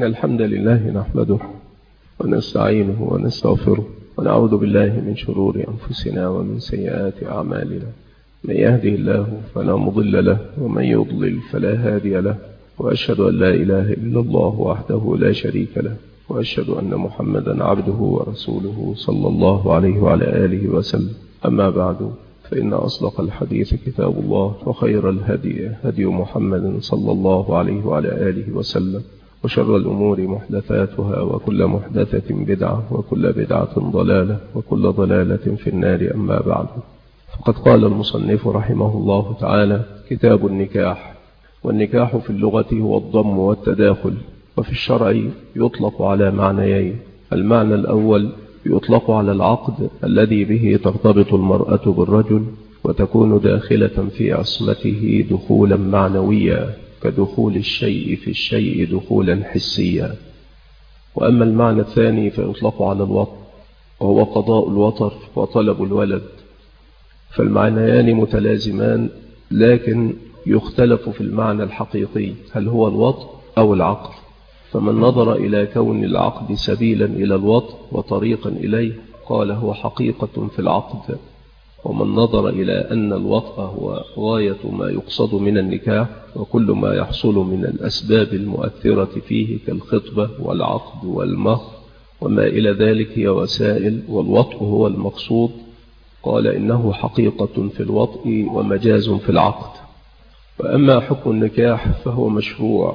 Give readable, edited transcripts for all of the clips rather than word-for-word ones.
إن الحمد لله نحمده ونستعينه ونستغفره ونعوذ بالله من شرور أنفسنا ومن سيئات أعمالنا. من يهده الله فلا مضل له ومن يضلل فلا هادي له، وأشهد أن لا إله إلا الله وحده لا شريك له، وأشهد أن محمدا عبده ورسوله صلى الله عليه وعلى آله وسلم. أما بعد، فإن أصدق الحديث كتاب الله، وخير الهدي هدي محمد صلى الله عليه وعلى آله وسلم، وشر الأمور محدثاتها، وكل محدثة بدعة، وكل بدعة ضلالة، وكل ضلالة في النار. أما بعد، فقد قال المصنف رحمه الله تعالى: كتاب النكاح. والنكاح في اللغة هو الضم والتداخل، وفي الشرع يطلق على معنيين. المعنى الأول يطلق على العقد الذي به ترتبط المرأة بالرجل وتكون داخلة في عصمته دخولا معنويا، كدخول الشيء في الشيء دخولا حسيا. وأما المعنى الثاني فيطلق على الوطء، وهو قضاء الوطر وطلب الولد. فالمعنيان متلازمان، لكن يختلف في المعنى الحقيقي، هل هو الوطء أو العقد. فمن نظر إلى كون العقد سبيلا إلى الوطء وطريقا إليه قال هو حقيقة في العقد. ومن نظر إلى أن الوطء هو غاية ما يقصد من النكاح، وكل ما يحصل من الأسباب المؤثرة فيه كالخطبة والعقد والمهر وما إلى ذلك هي وسائل، والوطء هو المقصود، قال إنه حقيقة في الوطء ومجاز في العقد. وأما حكم النكاح فهو مشروع،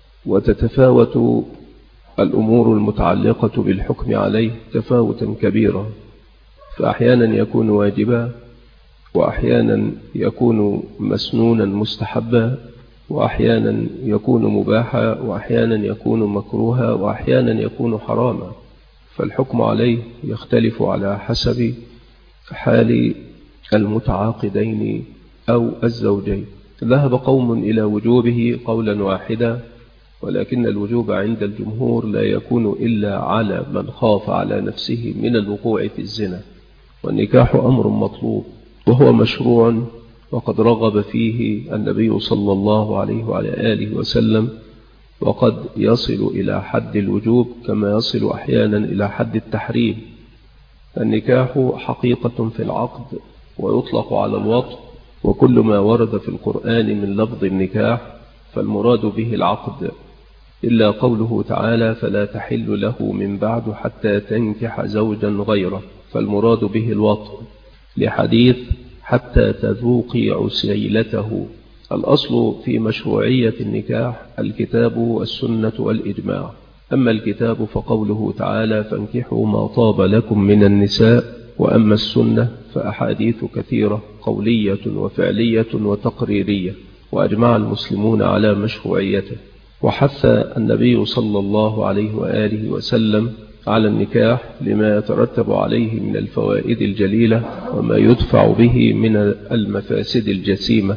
وتتفاوت الأمور المتعلقة بالحكم عليه تفاوتا كبيرا، فأحيانا يكون واجبا، وأحيانا يكون مسنونا مستحبا، وأحيانا يكون مباحا، وأحيانا يكون مكروها، وأحيانا يكون حراما. فالحكم عليه يختلف على حسب حال المتعاقدين أو الزوجين. ذهب قوم إلى وجوبه قولا واحدا، ولكن الوجوب عند الجمهور لا يكون إلا على من خاف على نفسه من الوقوع في الزنا. والنكاح أمر مطلوب وهو مشروع، وقد رغب فيه النبي صلى الله عليه وعلى آله وسلم، وقد يصل إلى حد الوجوب كما يصل أحيانا إلى حد التحريم. النكاح حقيقة في العقد، ويطلق على الوطء، وكل ما ورد في القرآن من لفظ النكاح فالمراد به العقد، إلا قوله تعالى: فلا تحل له من بعد حتى تنكح زوجا غيره، فالمراد به الوطء، لحديث حتى تذوقي عسيلته. الأصل في مشروعية النكاح الكتاب والسنة والإجماع. أما الكتاب فقوله تعالى: فانكحوا ما طاب لكم من النساء. وأما السنة فأحاديث كثيرة قولية وفعلية وتقريرية، وأجمع المسلمون على مشروعيته. وحث النبي صلى الله عليه وآله وسلم على النكاح لما يترتب عليه من الفوائد الجليلة وما يدفع به من المفاسد الجسيمة.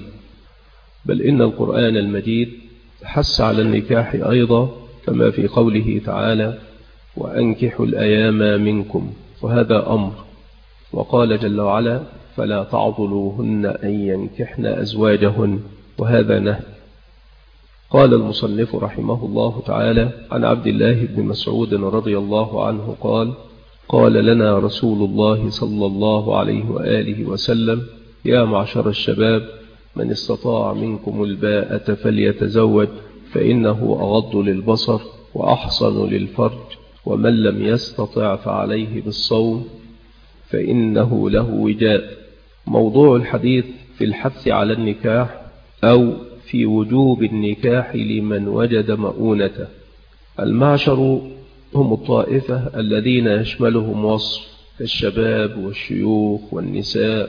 بل إن القرآن المجيد حث على النكاح أيضا، كما في قوله تعالى: وأنكحوا الأيام منكم، وهذا أمر. وقال جل وعلا: فلا تعضلوهن أن ينكحن أزواجهن، وهذا نهي. قال المصنف رحمه الله تعالى عن عبد الله بن مسعود رضي الله عنه قال: قال لنا رسول الله صلى الله عليه وآله وسلم: يا معشر الشباب، من استطاع منكم الباءة فليتزوج، فإنه أغض للبصر وأحصن للفرج، ومن لم يستطع فعليه بالصوم فإنه له وجاء. موضوع الحديث في الحث على النكاح، أو في وجوب النكاح لمن وجد مؤونته. المعشر هم الطائفة الذين يشملهم وصف كالشباب والشيوخ والنساء،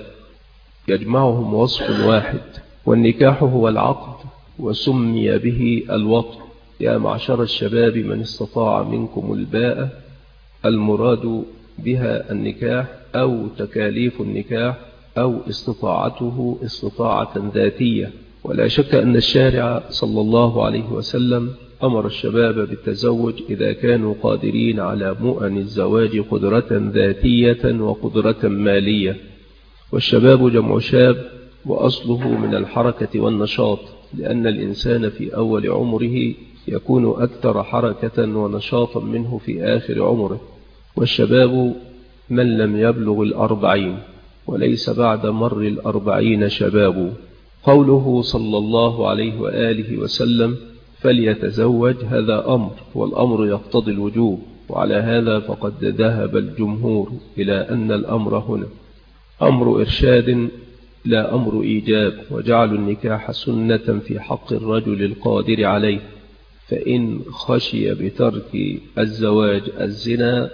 يجمعهم وصف واحد. والنكاح هو العقد، وسمي به الوطء. يا معشر الشباب من استطاع منكم الباءة، المراد بها النكاح أو تكاليف النكاح أو استطاعته استطاعة ذاتية. ولا شك أن الشارع صلى الله عليه وسلم أمر الشباب بالتزوج إذا كانوا قادرين على مؤن الزواج قدرة ذاتية وقدرة مالية. والشباب جمع شاب، وأصله من الحركة والنشاط، لأن الإنسان في أول عمره يكون أكثر حركة ونشاطا منه في آخر عمره. والشباب من لم يبلغ 40، وليس بعد مر 40 شباب. قوله صلى الله عليه وآله وسلم فليتزوج هذا أمر، والأمر يقتضي الوجوب، وعلى هذا فقد ذهب الجمهور إلى أن الأمر هنا أمر إرشاد لا أمر إيجاب، وجعلوا النكاح سنة في حق الرجل القادر عليه، فإن خشي بترك الزواج الزنا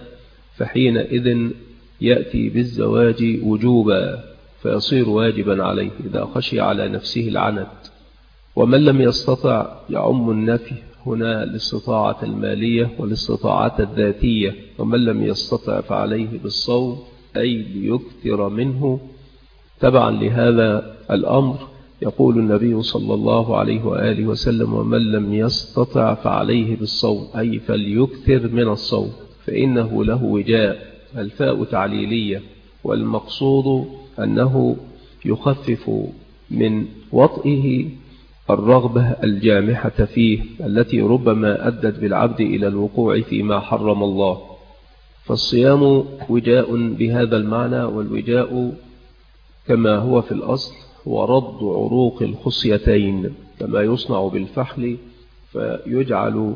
فحينئذ يأتي بالزواج وجوبا، فيصير واجبا عليه إذا خشي على نفسه العنت. ومن لم يستطع يعم النفي هنا الاستطاعة المالية والاستطاعة الذاتية. ومن لم يستطع فعليه بالصوم، أي ليكثر منه. تبعا لهذا الأمر يقول النبي صلى الله عليه وآله وسلم ومن لم يستطع فعليه بالصوم، أي فليكثر من الصوم فإنه له وجاء. الفاء تعليلية، والمقصود أنه يخفف من وطئه الرغبة الجامحة فيه التي ربما أدت بالعبد إلى الوقوع فيما حرم الله. فالصيام وجاء بهذا المعنى، والوجاء كما هو في الأصل هو رد عروق الخصيتين كما يصنع بالفحل، فيجعل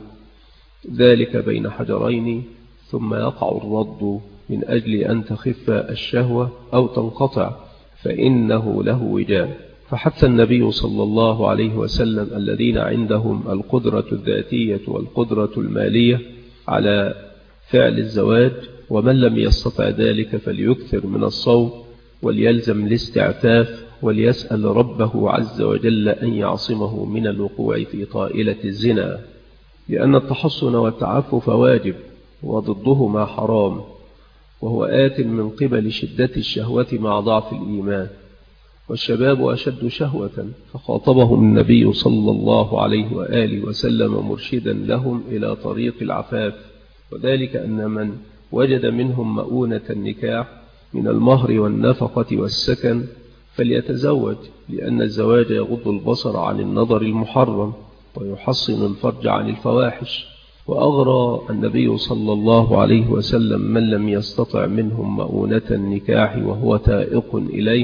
ذلك بين حجرين ثم يقع الرد من أجل أن تخف الشهوة أو تنقطع، فإنه له وجاء. فحث النبي صلى الله عليه وسلم الذين عندهم القدرة الذاتية والقدرة المالية على فعل الزواج، ومن لم يستطع ذلك فليكثر من الصوم وليلزم الاستعفاف، وليسأل ربه عز وجل أن يعصمه من الوقوع في طائلة الزنا، لأن التحصن والتعفف واجب وضدهما حرام، وهو آت من قبل شدة الشهوة مع ضعف الإيمان. والشباب أشد شهوة، فخاطبهم النبي صلى الله عليه وآله وسلم مرشدا لهم إلى طريق العفاف، وذلك أن من وجد منهم مؤونة النكاح من المهر والنفقة والسكن فليتزوج، لأن الزواج يغض البصر عن النظر المحرم ويحصن الفرج عن الفواحش. وأغرى النبي صلى الله عليه وسلم من لم يستطع منهم مؤونة النكاح وهو تائق إليه،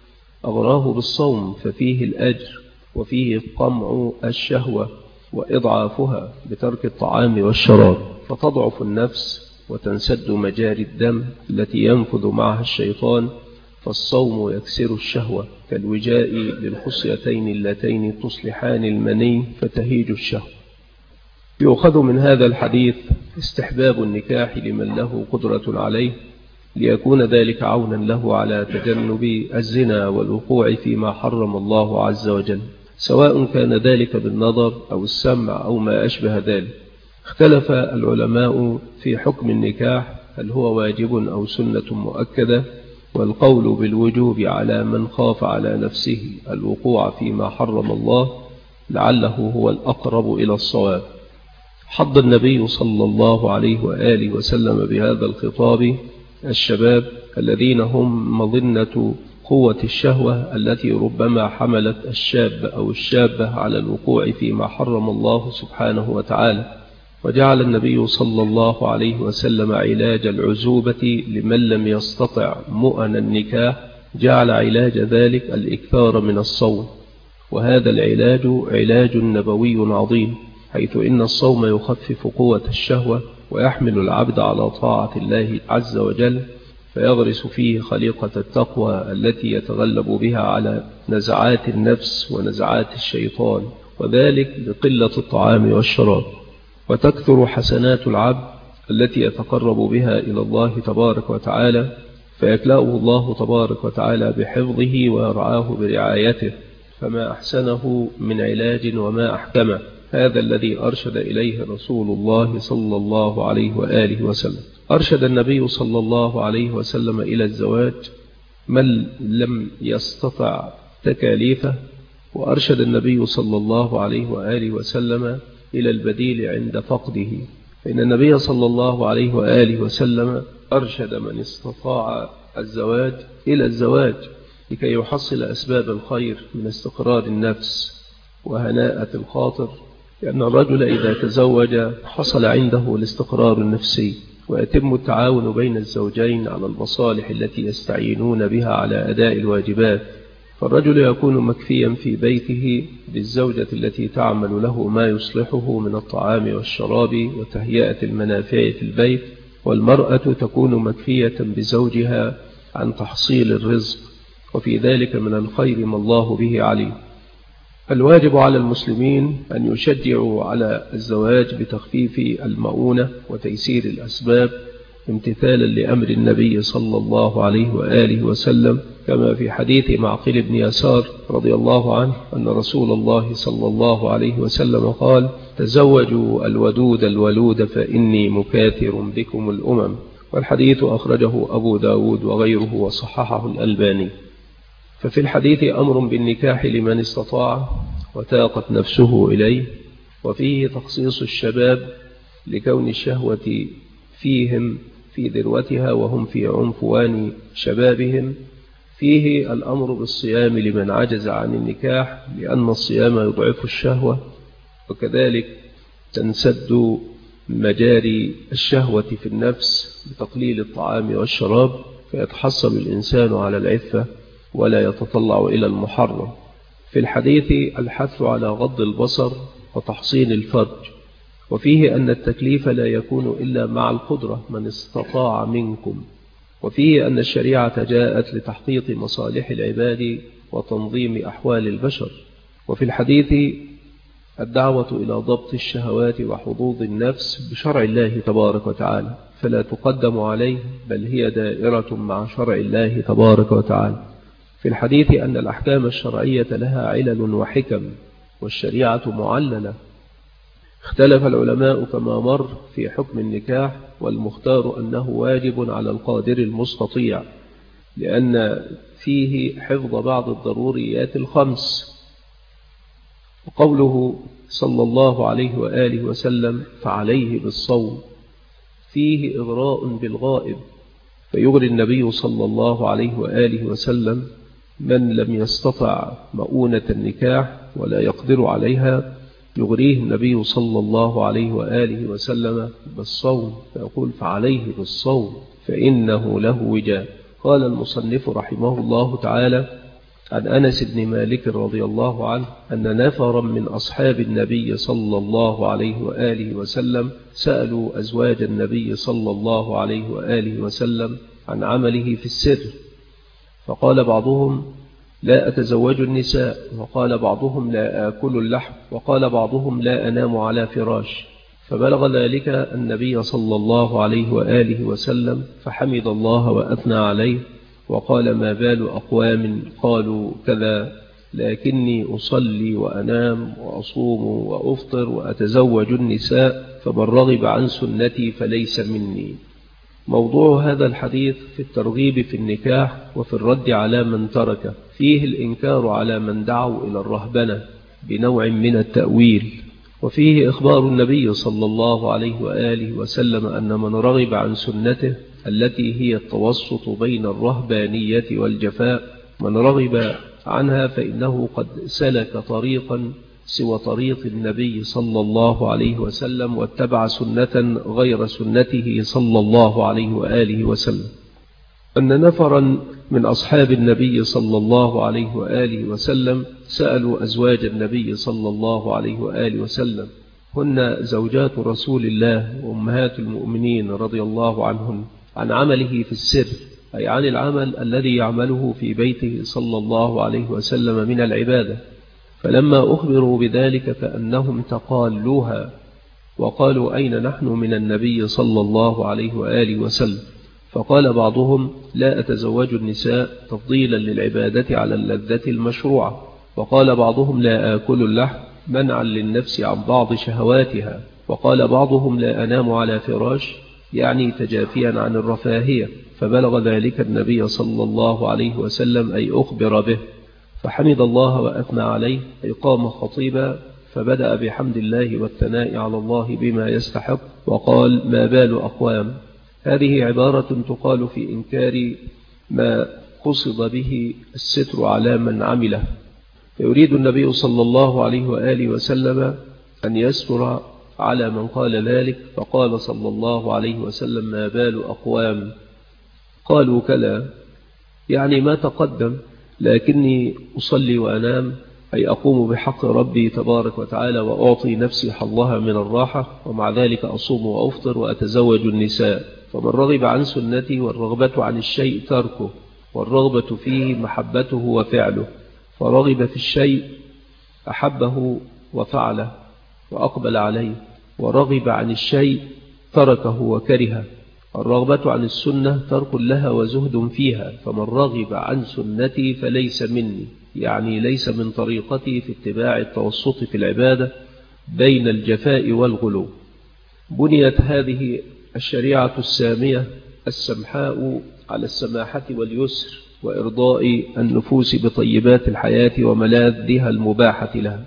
أغراه بالصوم، ففيه الأجر وفيه قمع الشهوة وإضعافها بترك الطعام والشراب، فتضعف النفس وتنسد مجاري الدم التي ينفذ معها الشيطان. فالصوم يكسر الشهوة كالوجاء للخصيتين اللتين تصلحان المني فتهيج الشهوة. يؤخذ من هذا الحديث استحباب النكاح لمن له قدرة عليه، ليكون ذلك عونا له على تجنب الزنا والوقوع فيما حرم الله عز وجل، سواء كان ذلك بالنظر أو السمع أو ما أشبه ذلك. اختلف العلماء في حكم النكاح، هل هو واجب أو سنة مؤكدة؟ والقول بالوجوب على من خاف على نفسه الوقوع فيما حرم الله لعله هو الأقرب إلى الصواب. حض النبي صلى الله عليه وآله وسلم بهذا الخطاب الشباب الذين هم مظنة قوة الشهوة التي ربما حملت الشاب أو الشابة على الوقوع فيما حرم الله سبحانه وتعالى. وجعل النبي صلى الله عليه وسلم علاج العزوبة لمن لم يستطع مؤن النكاح، جعل علاج ذلك الإكثار من الصوم، وهذا العلاج علاج نبوي عظيم، حيث إن الصوم يخفف قوة الشهوة ويحمل العبد على طاعة الله عز وجل، فيغرس فيه خليقة التقوى التي يتغلب بها على نزعات النفس ونزعات الشيطان، وذلك بقلة الطعام والشراب. وتكثر حسنات العبد التي يتقرب بها إلى الله تبارك وتعالى، فيكلأه الله تبارك وتعالى بحفظه ويرعاه برعايته، فما أحسنه من علاج وما أحكمه. هذا الذي أرشد إليه رسول الله صلى الله عليه وآله وسلم. أرشد النبي صلى الله عليه وسلم إلى الزواج من لم يستطع تكاليفه، وأرشد النبي صلى الله عليه وآله وسلم إلى البديل عند فقده، فإن النبي صلى الله عليه وآله وسلم أرشد من استطاع الزواج إلى الزواج لكي يحصل أسباب الخير من استقرار النفس وهناءة الخاطر لأن الرجل إذا تزوج حصل عنده الاستقرار النفسي، ويتم التعاون بين الزوجين على المصالح التي يستعينون بها على أداء الواجبات، فالرجل يكون مكفيا في بيته بالزوجة التي تعمل له ما يصلحه من الطعام والشراب وتهيئة المنافع في البيت، والمرأة تكون مكفية بزوجها عن تحصيل الرزق، وفي ذلك من الخير ما الله به عليه. الواجب على المسلمين أن يشجعوا على الزواج بتخفيف المؤونة وتيسير الأسباب امتثالا لأمر النبي صلى الله عليه وآله وسلم، كما في حديث معقل بن يسار رضي الله عنه أن رسول الله صلى الله عليه وسلم قال: تزوجوا الودود الولود فإني مكاثر بكم الأمم. والحديث أخرجه أبو داود وغيره وصححه الألباني. ففي الحديث أمر بالنكاح لمن استطاع وتاقت نفسه إليه، وفيه تخصيص الشباب لكون الشهوة فيهم في ذروتها وهم في عنفوان شبابهم. فيه الأمر بالصيام لمن عجز عن النكاح لأن الصيام يضعف الشهوة، وكذلك تنسد مجاري الشهوة في النفس بتقليل الطعام والشراب، فيتحصل الإنسان على العفة ولا يتطلع إلى المحرم. في الحديث الحث على غض البصر وتحصين الفرج، وفيه أن التكليف لا يكون إلا مع القدرة من استطاع منكم، وفيه أن الشريعة جاءت لتحقيق مصالح العباد وتنظيم أحوال البشر. وفي الحديث الدعوة إلى ضبط الشهوات وحظوظ النفس بشرع الله تبارك وتعالى، فلا تقدم عليه بل هي دائرة مع شرع الله تبارك وتعالى. في الحديث أن الأحكام الشرعية لها علل وحكم، والشريعة معللة. اختلف العلماء كما مر في حكم النكاح، والمختار أنه واجب على القادر المستطيع، لأن فيه حفظ بعض الضروريات الخمس. وقوله صلى الله عليه وآله وسلم فعليه بالصوم فيه إغراء بالغائب، فيغري النبي صلى الله عليه وآله وسلم من لم يستطع مؤونة النكاح ولا يقدر عليها، يغريه النبي صلى الله عليه وآله وسلم بالصوم، فيقول فعليه بالصوم فإنه له وجاء. قال المصنف رحمه الله تعالى عن أنس بن مالك رضي الله عنه أن نفرا من أصحاب النبي صلى الله عليه وآله وسلم سألوا أزواج النبي صلى الله عليه وآله وسلم عن عمله في السر، فقال بعضهم لا أتزوج النساء، وقال بعضهم لا آكل اللحم، وقال بعضهم لا أنام على فراش. فبلغ ذلك النبي صلى الله عليه وآله وسلم فحمد الله وأثنى عليه، وقال ما بال أقوام قالوا كذا، لكني أصلي وأنام وأصوم وأفطر وأتزوج النساء، فمن رغب عن سنتي فليس مني. موضوع هذا الحديث في الترغيب في النكاح وفي الرد على من تركه، فيه الإنكار على من دعوا إلى الرهبنة بنوع من التأويل، وفيه إخبار النبي صلى الله عليه وآله وسلم أن من رغب عن سنته التي هي التوسط بين الرهبانية والجفاء، من رغب عنها فإنه قد سلك طريقا سوى طريق النبي صلى الله عليه وسلم واتبع سنة غير سنته صلى الله عليه وآله وسلم. أن نفرا من أصحاب النبي صلى الله عليه وآله وسلم سألوا أزواج النبي صلى الله عليه وآله وسلم، هن زوجات رسول الله وأمهات المؤمنين رضي الله عنهن، عن عمله في السر، أي عن العمل الذي يعمله في بيته صلى الله عليه وسلم من العبادة. فلما أخبروا بذلك كأنهم تقالوها وقالوا أين نحن من النبي صلى الله عليه وآله وسلم؟ فقال بعضهم لا أتزوج النساء تفضيلا للعبادة على اللذة المشروعة، وقال بعضهم لا آكل اللحم منعا للنفس عن بعض شهواتها، وقال بعضهم لا أنام على فراش يعني تجافيا عن الرفاهية. فبلغ ذلك النبي صلى الله عليه وسلم أي أخبر به، فحمد الله وأثنى عليه، أي قام خطيبا فبدأ بحمد الله والثناء على الله بما يستحق، وقال ما بال أقوام. هذه عبارة تقال في إنكار ما قصد به الستر على من عمله، فيريد النبي صلى الله عليه وآله وسلم أن يستر على من قال ذلك، فقال صلى الله عليه وسلم: ما بال أقوام قالوا كلا، يعني ما تقدم، لكني أصلي وأنام، أي أقوم بحق ربي تبارك وتعالى وأعطي نفسي حظها من الراحة، ومع ذلك أصوم وأفطر وأتزوج النساء. فمن رغب عن سنتي، والرغبة عن الشيء تركه، والرغبة فيه محبته وفعله، فرغب في الشيء أحبه وفعله وأقبل عليه، ورغب عن الشيء تركه وكرهه. الرغبة عن السنة ترك لها وزهد فيها، فمن رغب عن سنتي فليس مني، يعني ليس من طريقتي في اتباع التوسط في العبادة بين الجفاء والغلو. بنيت هذه الشريعة السامية السمحاء على السماحة واليسر وإرضاء النفوس بطيبات الحياة وملاذها المباحة لها.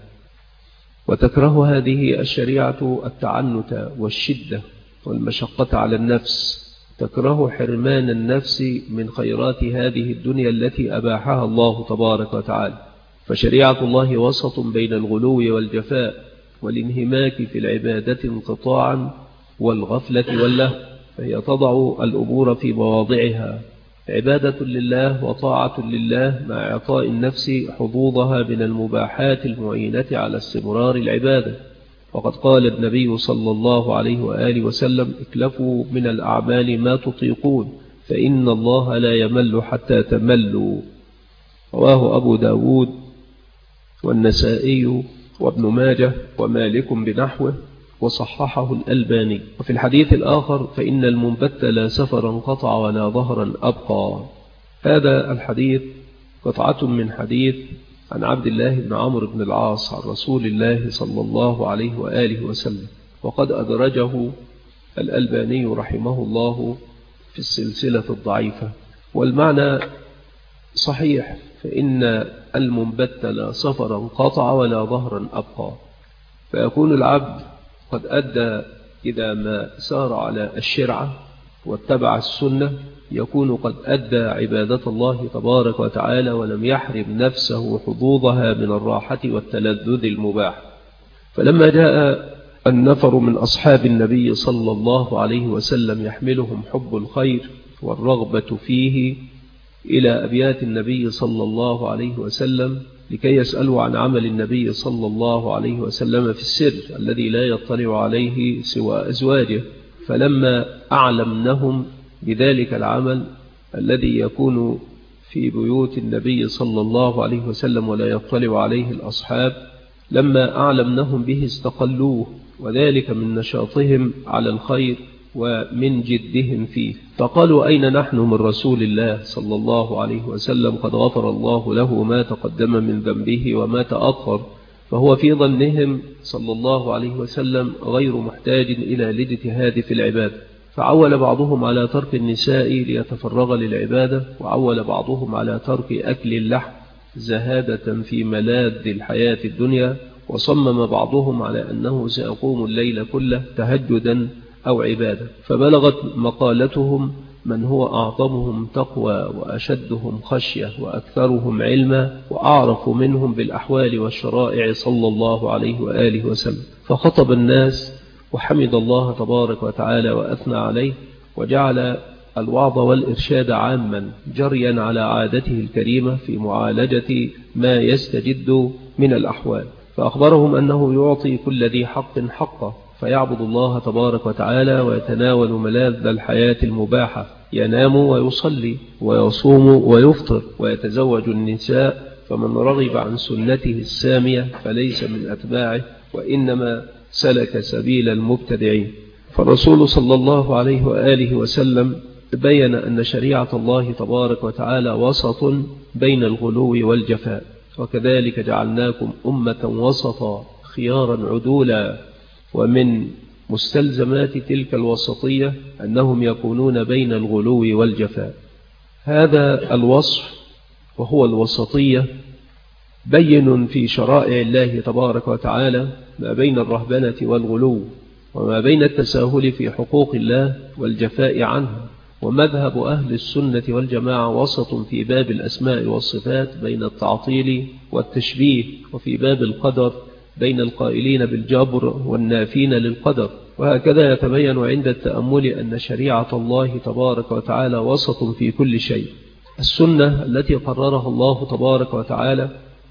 وتكره هذه الشريعة التعنت والشدة والمشقة على النفس، تكره حرمان النفس من خيرات هذه الدنيا التي أباحها الله تبارك وتعالى. فشريعة الله وسط بين الغلو والجفاء والانهماك في العبادة انقطاعا والغفلة واللهو، فهي تضع الأمور في مواضعها، عبادة لله وطاعة لله مع إعطاء النفس حظوظها من المباحات المعينة على استمرار العبادة. وقد قال النبي صلى الله عليه وآله وسلم: اكلفوا من الأعمال ما تطيقون، فإن الله لا يمل حتى تملوا. رواه أبو داود والنسائي وابن ماجه ومالك بنحوه، وصححه الألباني. وفي الحديث الآخر: فإن المنبت لا سفرا قطع ولا ظهرا أبقى. هذا الحديث قطعة من حديث عن عبد الله بن عمرو بن العاص عن رسول الله صلى الله عليه وآله وسلم، وقد أدرجه الألباني رحمه الله في السلسلة الضعيفة. والمعنى صحيح، فإن المنبت لا سفرا قطع ولا ظهرا أبقى. فيكون العبد قد أدى إذا ما سار على الشرعة واتبع السنة، يكون قد أدى عبادة الله تبارك وتعالى ولم يحرم نفسه حظوظها من الراحة والتلذذ المباح. فلما جاء النفر من أصحاب النبي صلى الله عليه وسلم يحملهم حب الخير والرغبة فيه إلى أبيات النبي صلى الله عليه وسلم لكي يسألوا عن عمل النبي صلى الله عليه وسلم في السر الذي لا يطلع عليه سوى أزواجه، فلما أعلمنهم بذلك العمل الذي يكون في بيوت النبي صلى الله عليه وسلم ولا يطلع عليه الأصحاب، لما أعلمنهم به استقلوه، وذلك من نشاطهم على الخير ومن جدهم فيه. فقالوا: أين نحن من رسول الله صلى الله عليه وسلم؟ قد غفر الله له ما تقدم من ذنبه وما تأخر. فهو في ظنهم صلى الله عليه وسلم غير محتاج إلى الاجتهاد في العبادة. فعول بعضهم على ترك النساء ليتفرغ للعبادة، وعول بعضهم على ترك أكل اللحم زهادة في ملاذ الحياة الدنيا، وصمم بعضهم على أنه سيقوم الليل كله تهجدا أو عبادة. فبلغت مقالتهم من هو أعظمهم تقوى وأشدهم خشية وأكثرهم علما وأعرف منهم بالأحوال والشرائع صلى الله عليه وآله وسلم. فخطب الناس وحمد الله تبارك وتعالى وأثنى عليه، وجعل الوعظ والإرشاد عاما جريا على عادته الكريمة في معالجة ما يستجد من الأحوال. فأخبرهم أنه يعطي كل ذي حق حقه، فيعبد الله تبارك وتعالى ويتناول ملاذ الحياة المباحة، ينام ويصلي ويصوم ويفطر ويتزوج النساء. فمن رغب عن سنته السامية فليس من أتباعه، وإنما سلك سبيل المبتدعين. فالرسول صلى الله عليه وآله وسلم بين أن شريعة الله تبارك وتعالى وسط بين الغلو والجفاء، وكذلك جعلناكم أمة وسطا خيارا عدولا. ومن مستلزمات تلك الوسطية أنهم يكونون بين الغلو والجفاء. هذا الوصف وهو الوسطية بين في شرائع الله تبارك وتعالى ما بين الرهبنة والغلو، وما بين التساهل في حقوق الله والجفاء عنها. ومذهب أهل السنة والجماعة وسط في باب الأسماء والصفات بين التعطيل والتشبيه، وفي باب القدر بين القائلين بالجبر والنافين للقدر. وهكذا يتبين عند التأمل أن شريعة الله تبارك وتعالى وسط في كل شيء. السنة التي قررها الله تبارك وتعالى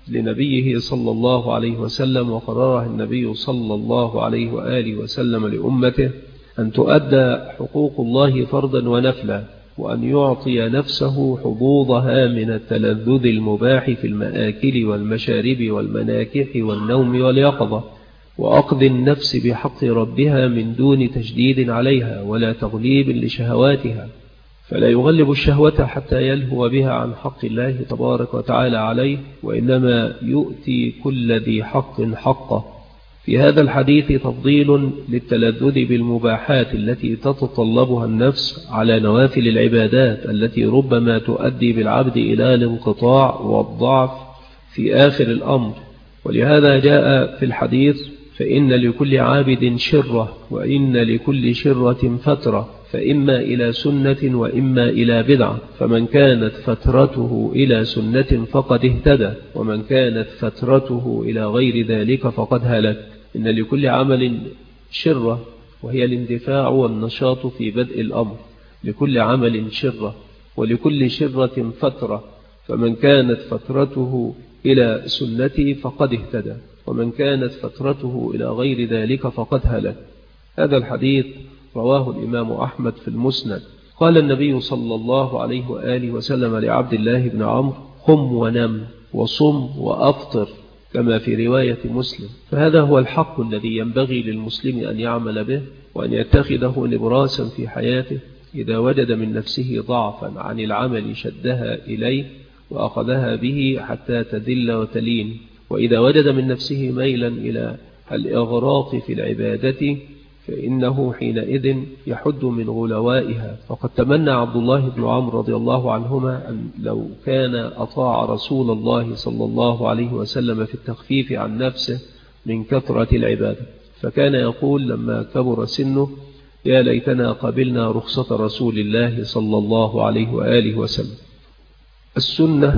لنبيه صلى الله عليه وسلم، وقررها النبي صلى الله عليه وآله وسلم لأمته، أن تؤدى حقوق الله فرضا ونفلا، وأن يعطي نفسه حظوظها من التلذذ المباح في المآكل والمشارب والمناكح والنوم واليقظة، وأخذ النفس بحق ربها من دون تشديد عليها ولا تغليب لشهواتها، فلا يغلب الشهوة حتى يلهو بها عن حق الله تبارك وتعالى عليه، وإنما يؤتي كل ذي حق حقه. في هذا الحديث تفضيل للتلذذ بالمباحات التي تتطلبها النفس على نوافل العبادات التي ربما تؤدي بالعبد إلى الانقطاع والضعف في آخر الأمر. ولهذا جاء في الحديث: فإن لكل عابد شرة، وإن لكل شرة فترة، فإما إلى سنة وإما إلى بدعة، فمن كانت فترته إلى سنة فقد اهتدى، ومن كانت فترته إلى غير ذلك فقد هلك. إن لكل عمل شرة، وهي الاندفاع والنشاط في بدء الأمر، لكل عمل شرة، ولكل شرة فترة، فمن كانت فترته إلى سنتي فقد اهتدى، ومن كانت فترته إلى غير ذلك فقد هلك. هذا الحديث رواه الإمام أحمد في المسند. قال النبي صلى الله عليه وآله وسلم لعبد الله بن عمرو: قم ونم وصم وأفطر، كما في رواية مسلم. فهذا هو الحق الذي ينبغي للمسلم أن يعمل به، وأن يتخذه نبراسا في حياته. إذا وجد من نفسه ضعفا عن العمل شدها إليه وأخذها به حتى تذل وتلين، وإذا وجد من نفسه ميلا إلى الإغراق في العبادة فإنه حينئذ يحد من غلوائها. فقد تمنى عبد الله بن عمرو رضي الله عنهما أن لو كان أطاع رسول الله صلى الله عليه وسلم في التخفيف عن نفسه من كثرة العبادة، فكان يقول لما كبر سنه: يا ليتنا قبلنا رخصة رسول الله صلى الله عليه وآله وسلم. السنة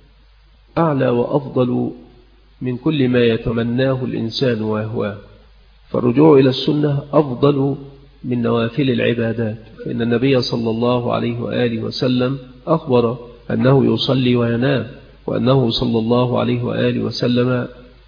أعلى وأفضل من كل ما يتمناه الإنسان ويهواه، فالرجوع إلى السنة أفضل من نوافل العبادات، فإن النبي صلى الله عليه وآله وسلم أخبر أنه يصلي وينام، وأنه صلى الله عليه وآله وسلم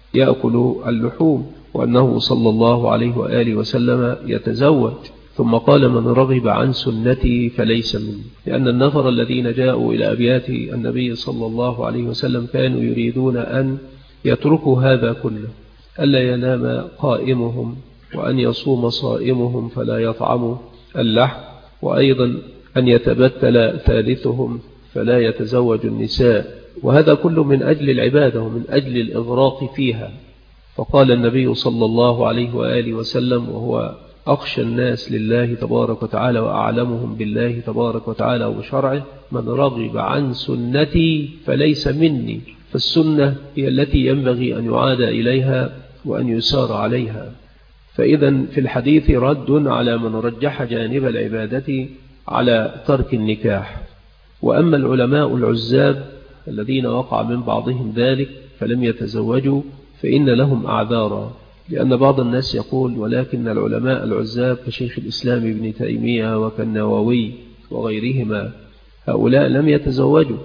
يأكل اللحوم، وأنه صلى الله عليه وآله وسلم يتزوج. ثم قال: من رغب عن سنتي فليس مني، لأن النفر الذين جاءوا إلى أبيات النبي صلى الله عليه وسلم كانوا يريدون أن يتركوا هذا كله: ألا ينام قائمهم، وأن يصوم صائمهم فلا يطعم اللحم، وأيضا أن يتبتل ثالثهم فلا يتزوج النساء، وهذا كله من أجل العبادة ومن أجل الإغراق فيها. فقال النبي صلى الله عليه وآله وسلم وهو أخشى الناس لله تبارك وتعالى وأعلمهم بالله تبارك وتعالى وشرعه: من رغب عن سنتي فليس مني. فالسنة هي التي ينبغي أن يعاد إليها وأن يسار عليها. فإذا في الحديث رد على من رجح جانب العبادة على ترك النكاح. وأما العلماء العزاب الذين وقع من بعضهم ذلك فلم يتزوجوا فإن لهم أعذارا، لأن بعض الناس يقول: ولكن العلماء العزاب كشيخ الإسلام ابن تيمية وكالنووي وغيرهما هؤلاء لم يتزوجوا،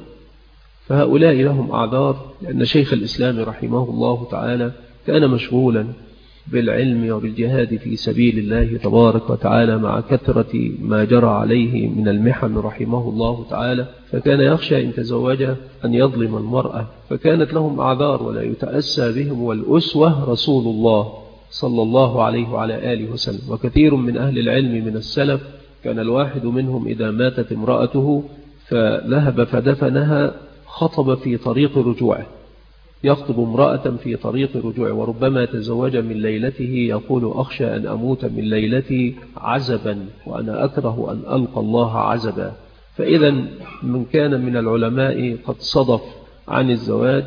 فهؤلاء لهم أعذار، لأن شيخ الإسلام رحمه الله تعالى كان مشغولا بالعلم وبالجهاد في سبيل الله تبارك وتعالى مع كثرة ما جرى عليه من المحن رحمه الله تعالى، فكان يخشى إن تزوج أن يظلم المرأة، فكانت لهم أعذار ولا يتأسى بهم، والأسوة رسول الله صلى الله عليه وعلى آله وسلم. وكثير من أهل العلم من السلف كان الواحد منهم إذا ماتت امرأته فذهب فدفنها خطب في طريق رجوعه، يخطب امرأة في طريق رجوعه، وربما تزوج من ليلته يقول: أخشى أن أموت من ليلتي عزبا وأنا أكره أن ألقى الله عزبا. فإذا من كان من العلماء قد صدف عن الزواج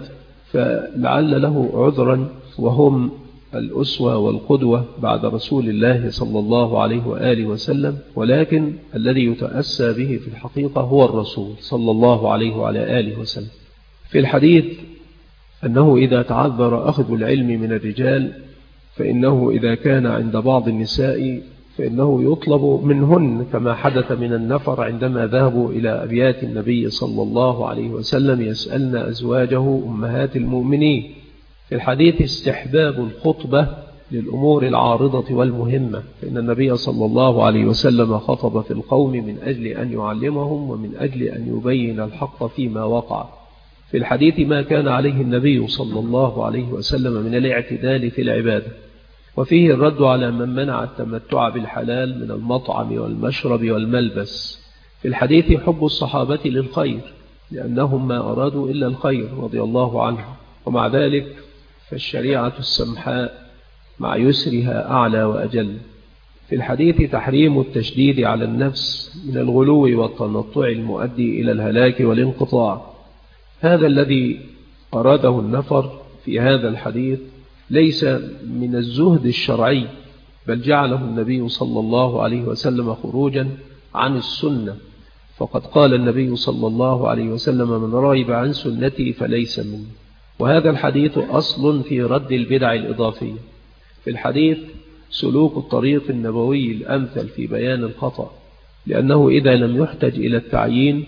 فلعل له عذرا، وهم الأسوة والقدوة بعد رسول الله صلى الله عليه وآله وسلم، ولكن الذي يتأسى به في الحقيقة هو الرسول صلى الله عليه وعلى آله وسلم. في الحديث أنه إذا تعذر أخذ العلم من الرجال فإنه إذا كان عند بعض النساء فإنه يطلب منهن، كما حدث من النفر عندما ذهبوا إلى أبيات النبي صلى الله عليه وسلم يسألن أزواجه أمهات المؤمنين. في الحديث استحباب الخطبة للأمور العارضة والمهمة، فإن النبي صلى الله عليه وسلم خطب في القوم من أجل أن يعلمهم ومن أجل أن يبين الحق فيما وقع. في الحديث ما كان عليه النبي صلى الله عليه وسلم من الاعتدال في العبادة، وفيه الرد على من منع التمتع بالحلال من المطعم والمشرب والملبس. في الحديث حب الصحابة للخير لأنهم ما أرادوا إلا الخير رضي الله عنهم، ومع ذلك فالشريعة السمحاء مع يسرها أعلى وأجل. في الحديث تحريم التشديد على النفس من الغلو والتنطع المؤدي إلى الهلاك والانقطاع. هذا الذي أراده النفر في هذا الحديث ليس من الزهد الشرعي، بل جعله النبي صلى الله عليه وسلم خروجا عن السنة، فقد قال النبي صلى الله عليه وسلم من رغب عن سنتي فليس مني. وهذا الحديث أصل في رد البدع الإضافية. في الحديث سلوك الطريق النبوي الأمثل في بيان الخطأ، لأنه إذا لم يحتج إلى التعيين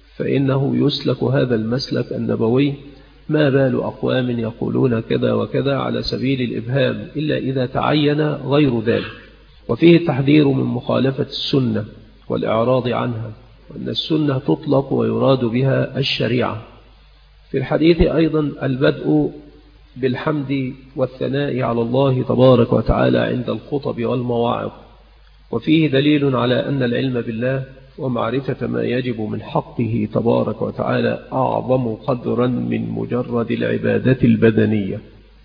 فإنه يسلك هذا المسلك النبوي، ما بال أقوام يقولون كذا وكذا على سبيل الإبهام إلا إذا تعين غير ذلك. وفيه التحذير من مخالفة السنة والإعراض عنها، وأن السنة تطلق ويراد بها الشريعة. في الحديث أيضا البدء بالحمد والثناء على الله تبارك وتعالى عند الخطب والمواعظ، وفيه دليل على أن العلم بالله ومعرفة ما يجب من حقه تبارك وتعالى أعظم قدرا من مجرد العبادة البدنية.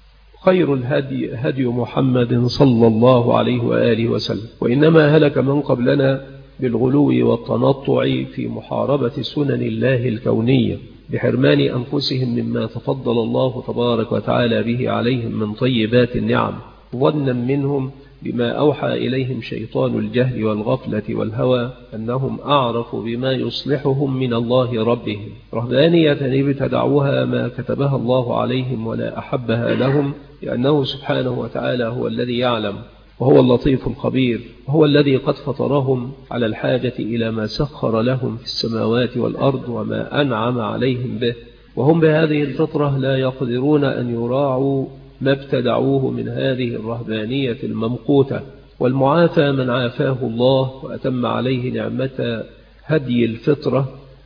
خير الهدي هدي محمد صلى الله عليه وآله وسلم، وإنما هلك من قبلنا بالغلو والتنطع في محاربة سنن الله الكونية بحرمان أنفسهم مما تفضل الله تبارك وتعالى به عليهم من طيبات النعم، ظنا منهم بما أوحى إليهم شيطان الجهل والغفلة والهوى أنهم أعرف بما يصلحهم من الله ربهم، رهبانية ابتدعوها ما كتبها الله عليهم ولا أحبها لهم، لأنه سبحانه وتعالى هو الذي يعلم وهو اللطيف الخبير، وهو الذي قد فطرهم على الحاجة إلى ما سخر لهم في السماوات والأرض وما أنعم عليهم به، وهم بهذه الفطرة لا يقدرون أن يراعوا ما ابتدعوه من هذه الرهبانية الممقوتة. والمعافى من عافاه الله وأتم عليه نعمة هدي الفطرة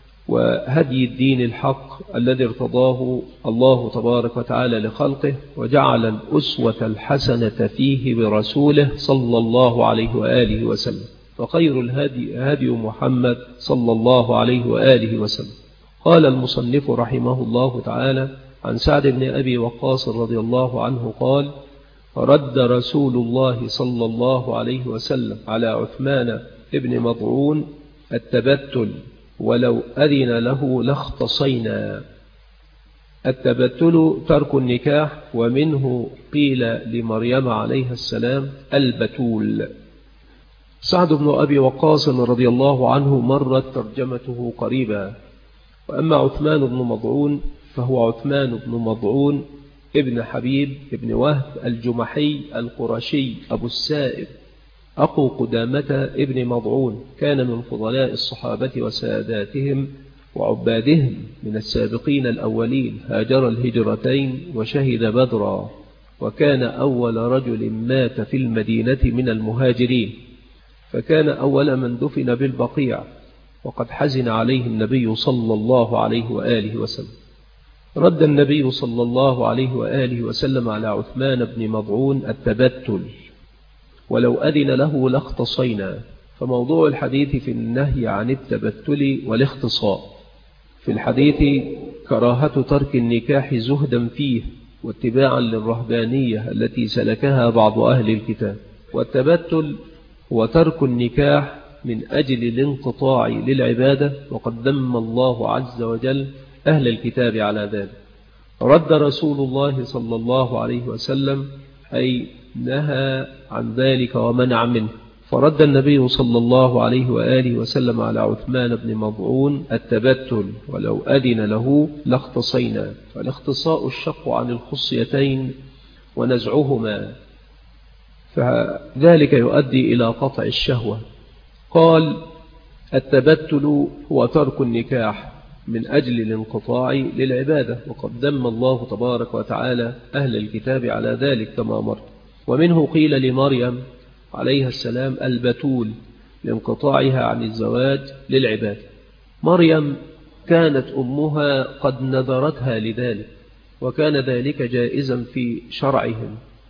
وهدي الدين الحق الذي ارتضاه الله تبارك وتعالى لخلقه، وجعل الأسوة الحسنة فيه برسوله صلى الله عليه وآله وسلم. وخير الهدي هدي محمد صلى الله عليه وآله وسلم. قال المصنف رحمه الله تعالى عن سعد بن أبي وقاص رضي الله عنه قال: رد رسول الله صلى الله عليه وسلم على عثمان ابن مضعون التبتل ولو أذن له لاختصينا. التبتل ترك النكاح، ومنه قيل لمريم عليها السلام البتول. سعد بن أبي وقاص رضي الله عنه مرت ترجمته قريبا. وأما عثمان بن مضعون فهو عثمان بن مضعون ابن حبيب ابن وهب الجمحي القرشي أبو السائب أخو قدامة ابن مضعون، كان من فضلاء الصحابة وساداتهم وعبادهم من السابقين الأولين، هاجر الهجرتين وشهد بدرا، وكان أول رجل مات في المدينة من المهاجرين، فكان أول من دفن بالبقيع، وقد حزن عليه النبي صلى الله عليه وآله وسلم. رد النبي صلى الله عليه وآله وسلم على عثمان بن مضعون التبتل ولو أذن له لاختصينا. فموضوع الحديث في النهي عن التبتل والاختصاء. في الحديث كراهة ترك النكاح زهدا فيه واتباعا للرهبانية التي سلكها بعض أهل الكتاب. والتبتل هو ترك النكاح من أجل الانقطاع للعبادة، وقد ذم الله عز وجل أهل الكتاب على ذلك. رد رسول الله صلى الله عليه وسلم أي نهى عن ذلك ومنع منه، فرد النبي صلى الله عليه وآله وسلم على عثمان بن مضعون التبتل ولو أذن له لاختصينا. فالاختصاء الشق عن الخصيتين ونزعهما، فذلك يؤدي إلى قطع الشهوة. قال التبتل هو ترك النكاح من أجل الانقطاع للعبادة، وقد ذم الله تبارك وتعالى أهل الكتاب على ذلك كما مر. ومنه قيل لمريم عليها السلام البتول لانقطاعها عن الزواج للعبادة. مريم كانت أمها قد نذرتها لذلك، وكان ذلك جائزا في شرعهم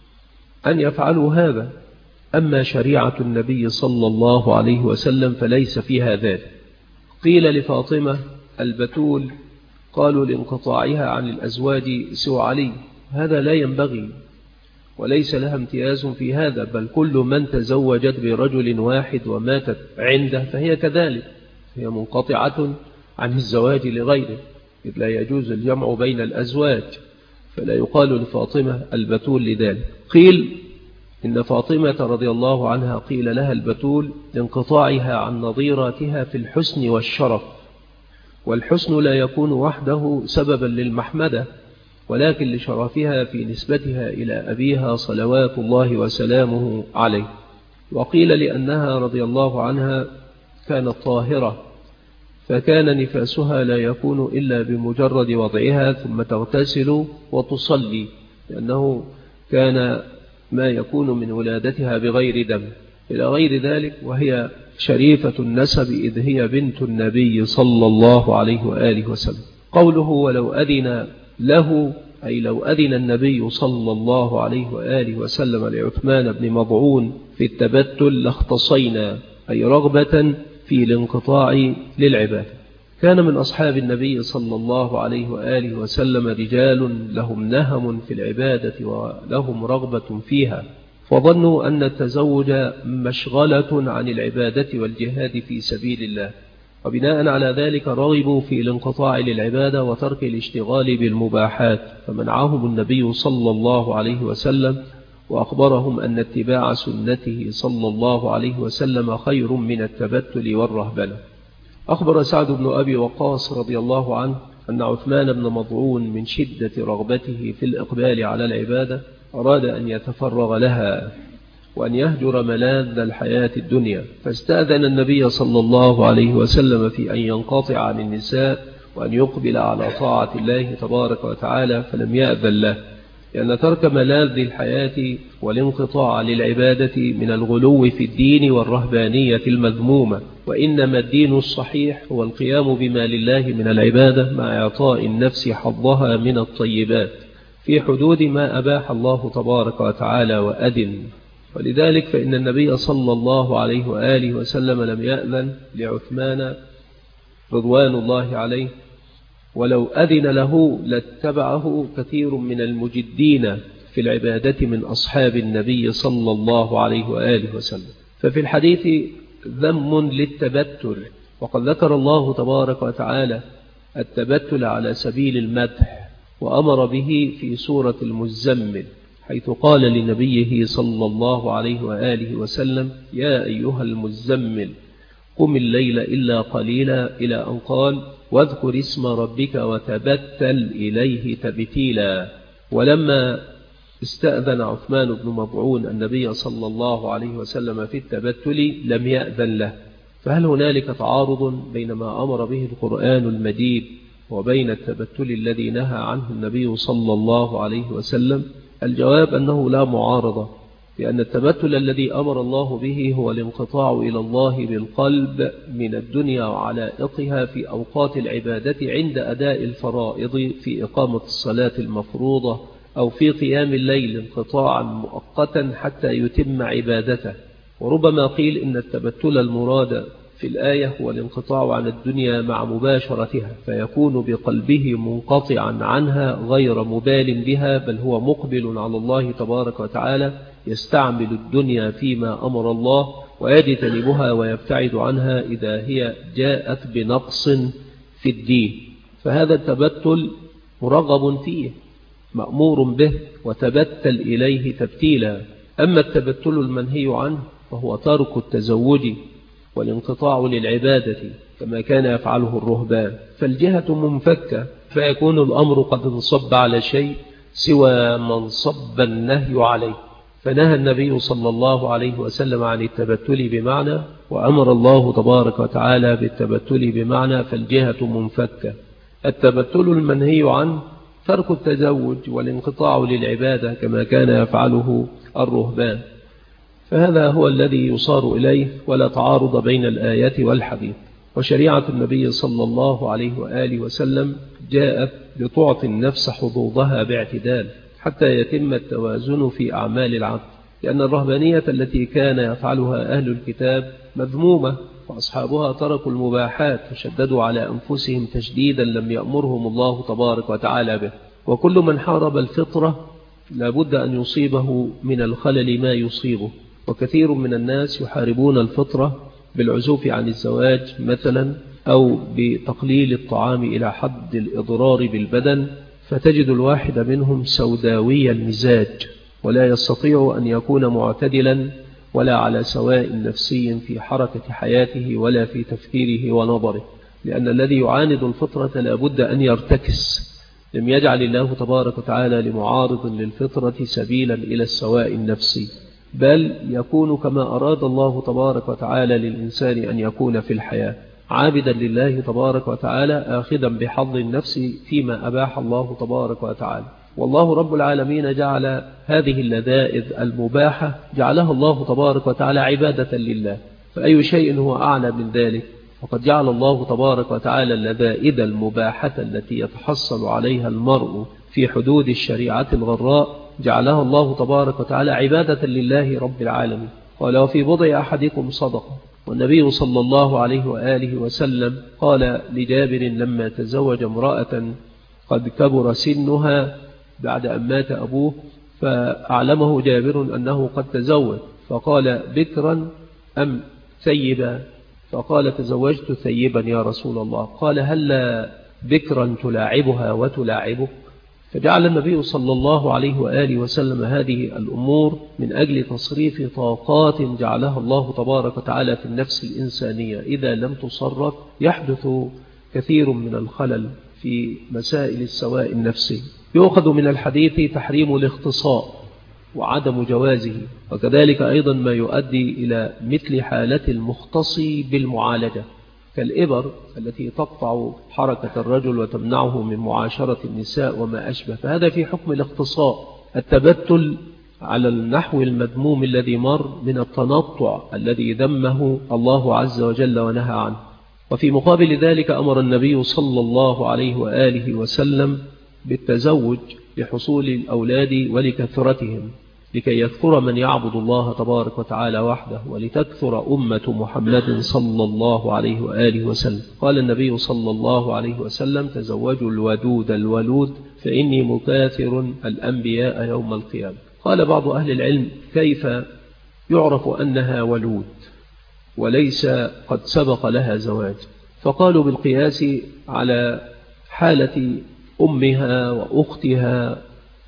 أن يفعلوا هذا. أما شريعة النبي صلى الله عليه وسلم فليس فيها ذلك. قيل لفاطمة البتول قالوا لانقطاعها عن الأزواج سوى علي، هذا لا ينبغي وليس لها امتياز في هذا، بل كل من تزوجت برجل واحد وماتت عنده فهي كذلك، هي منقطعة عن الزواج لغيره، إذ لا يجوز الجمع بين الأزواج، فلا يقال لفاطمة البتول لذلك. قيل إن فاطمة رضي الله عنها قيل لها البتول لانقطاعها عن نظيراتها في الحسن والشرف، والحسن لا يكون وحده سببا للمحمدة، ولكن لشرفها في نسبتها إلى أبيها صلوات الله وسلامه عليه. وقيل لأنها رضي الله عنها كانت طاهرة، فكان نفاسها لا يكون إلا بمجرد وضعها ثم تغتسل وتصلي، لأنه كان ما يكون من ولادتها بغير دم إلى غير ذلك، وهي شريفة النسب إذ هي بنت النبي صلى الله عليه وآله وسلم. قوله ولو أذن له أي لو أذن النبي صلى الله عليه وآله وسلم لعثمان بن مضعون في التبتل لاختصينا، أي رغبة في الانقطاع للعبادة. كان من أصحاب النبي صلى الله عليه وآله وسلم رجال لهم نهم في العبادة ولهم رغبة فيها، فظنوا أن التزوج مشغلة عن العبادة والجهاد في سبيل الله، وبناء على ذلك رغبوا في الانقطاع للعبادة وترك الاشتغال بالمباحات، فمنعهم النبي صلى الله عليه وسلم وأخبرهم أن اتباع سنته صلى الله عليه وسلم خير من التبتل والرهبنة. أخبر سعد بن أبي وقاص رضي الله عنه أن عثمان بن مضعون من شدة رغبته في الإقبال على العبادة أراد أن يتفرغ لها وأن يهجر ملاذ الحياة الدنيا، فاستأذن النبي صلى الله عليه وسلم في أن ينقطع عن النساء وأن يقبل على طاعة الله تبارك وتعالى، فلم يأذن له، لأن ترك ملاذ الحياة والانقطاع للعبادة من الغلو في الدين والرهبانية المذمومة، وإنما الدين الصحيح هو القيام بما لله من العبادة مع إعطاء النفس حظها من الطيبات في حدود ما أباح الله تبارك وتعالى وأذن. ولذلك فإن النبي صلى الله عليه وآله وسلم لم يأذن لعثمان رضوان الله عليه، ولو أذن له لاتبعه كثير من المجدين في العبادة من أصحاب النبي صلى الله عليه وآله وسلم. ففي الحديث ذم للتبتل، وقد ذكر الله تبارك وتعالى التبتل على سبيل المدح، وأمر به في سورة المزمل، حيث قال لنبيه صلى الله عليه وآله وسلم يا أيها المزمل قم الليل إلا قليلا، إلى أن قال واذكر اسم ربك وتبتل إليه تبتيلا. ولما استأذن عثمان بن مضعون النبي صلى الله عليه وسلم في التبتل لم يأذن له، فهل هنالك تعارض بين ما أمر به القرآن المجيد وبين التبتل الذي نهى عنه النبي صلى الله عليه وسلم؟ الجواب أنه لا معارضة، لأن التبتل الذي أمر الله به هو الانقطاع إلى الله بالقلب من الدنيا وعلائقها في أوقات العبادة عند أداء الفرائض في إقامة الصلاة المفروضة أو في قيام الليل انقطاعا مؤقتا حتى يتم عبادته. وربما قيل إن التبتل المراد في الآية هو الانقطاع عن الدنيا مع مباشرتها، فيكون بقلبه منقطعا عنها غير مبال بها، بل هو مقبل على الله تبارك وتعالى يستعمل الدنيا فيما أمر الله ويجتنبها ويبتعد عنها إذا هي جاءت بنقص في الدين. فهذا التبتل مرغب فيه مأمور به وتبتل إليه تبتيلا. أما التبتل المنهي عنه وهو ترك التزوج والانقطاع للعبادة كما كان يفعله الرهبان، فالجهة منفكة، فيكون الأمر قد انصب على شيء سوى ما انصب النهي عليه. فنهى النبي صلى الله عليه وسلم عن التبتل بمعنى، وأمر الله تبارك وتعالى بالتبتل بمعنى، فالجهة منفكة. التبتل المنهي عنه ترك التزوج والانقطاع للعبادة كما كان يفعله الرهبان، فهذا هو الذي يصار إليه، ولا تعارض بين الآية والحديث. وشريعة النبي صلى الله عليه وآله وسلم جاءت لتعطي النفس حظوظها باعتدال حتى يتم التوازن في أعمال العبد، لأن الرهبانية التي كان يفعلها أهل الكتاب مذمومة، وأصحابها تركوا المباحات وشددوا على أنفسهم تشديدا لم يأمرهم الله تبارك وتعالى به. وكل من حارب الفطرة لابد أن يصيبه من الخلل ما يصيبه، وكثير من الناس يحاربون الفطرة بالعزوف عن الزواج مثلا، أو بتقليل الطعام إلى حد الإضرار بالبدن، فتجد الواحد منهم سوداوي المزاج، ولا يستطيع أن يكون معتدلا ولا على سواء نفسي في حركة حياته ولا في تفكيره ونظره، لأن الذي يعاند الفطرة لابد أن يرتكس. لم يجعل الله تبارك وتعالى لمعارض للفطرة سبيلا إلى السواء النفسي، بل يكون كما أراد الله تبارك وتعالى للإنسان أن يكون في الحياة، عابدا لله تبارك وتعالى، آخذا بحظ النفس فيما أباح الله تبارك وتعالى. والله رب العالمين جعل هذه اللذائذ المباحة جعلها الله تبارك وتعالى عبادة لله، فأي شيء هو أعلى من ذلك؟ وقد جعل الله تبارك وتعالى اللذائذ المباحة التي يتحصل عليها المرء في حدود الشريعة الغراء، جعلها الله تبارك وتعالى عبادة لله رب العالمين. قال: وفي بضع أحدكم صدقة. والنبي صلى الله عليه وآله وسلم قال لجابر لما تزوج امرأة قد كبر سنها بعد أن مات أبوه، فأعلمه جابر أنه قد تزوج، فقال: بكرا أم ثيبا؟ فقال: تزوجت ثيبا يا رسول الله. قال: هل بكرا تلاعبها وتلاعبه؟ فجعل النبي صلى الله عليه وآله وسلم هذه الأمور من أجل تصريف طاقات جعلها الله تبارك وتعالى في النفس الإنسانية، إذا لم تصرف يحدث كثير من الخلل في مسائل السواء النفسي. يؤخذ من الحديث تحريم الاختصاء وعدم جوازه، وكذلك أيضا ما يؤدي إلى مثل حالة المختص بالمعالجة، كالإبر التي تقطع حركة الرجل وتمنعه من معاشرة النساء وما أشبه، فهذا في حكم الاختصاء. التبتل على النحو المذموم الذي مر من التنطع الذي ذمه الله عز وجل ونهى عنه. وفي مقابل ذلك أمر النبي صلى الله عليه وآله وسلم بالتزوج لحصول الأولاد ولكثرتهم، لكي يكثر من يعبد الله تبارك وتعالى وحده، ولتكثر أمة محمد صلى الله عليه وآله وسلم. قال النبي صلى الله عليه وسلم: تزوجوا الودود الولود فإني مكاثر الأنبياء يوم القيامة. قال بعض أهل العلم: كيف يعرف أنها ولود وليس قد سبق لها زواج؟ فقالوا: بالقياس على حالة أمها وأختها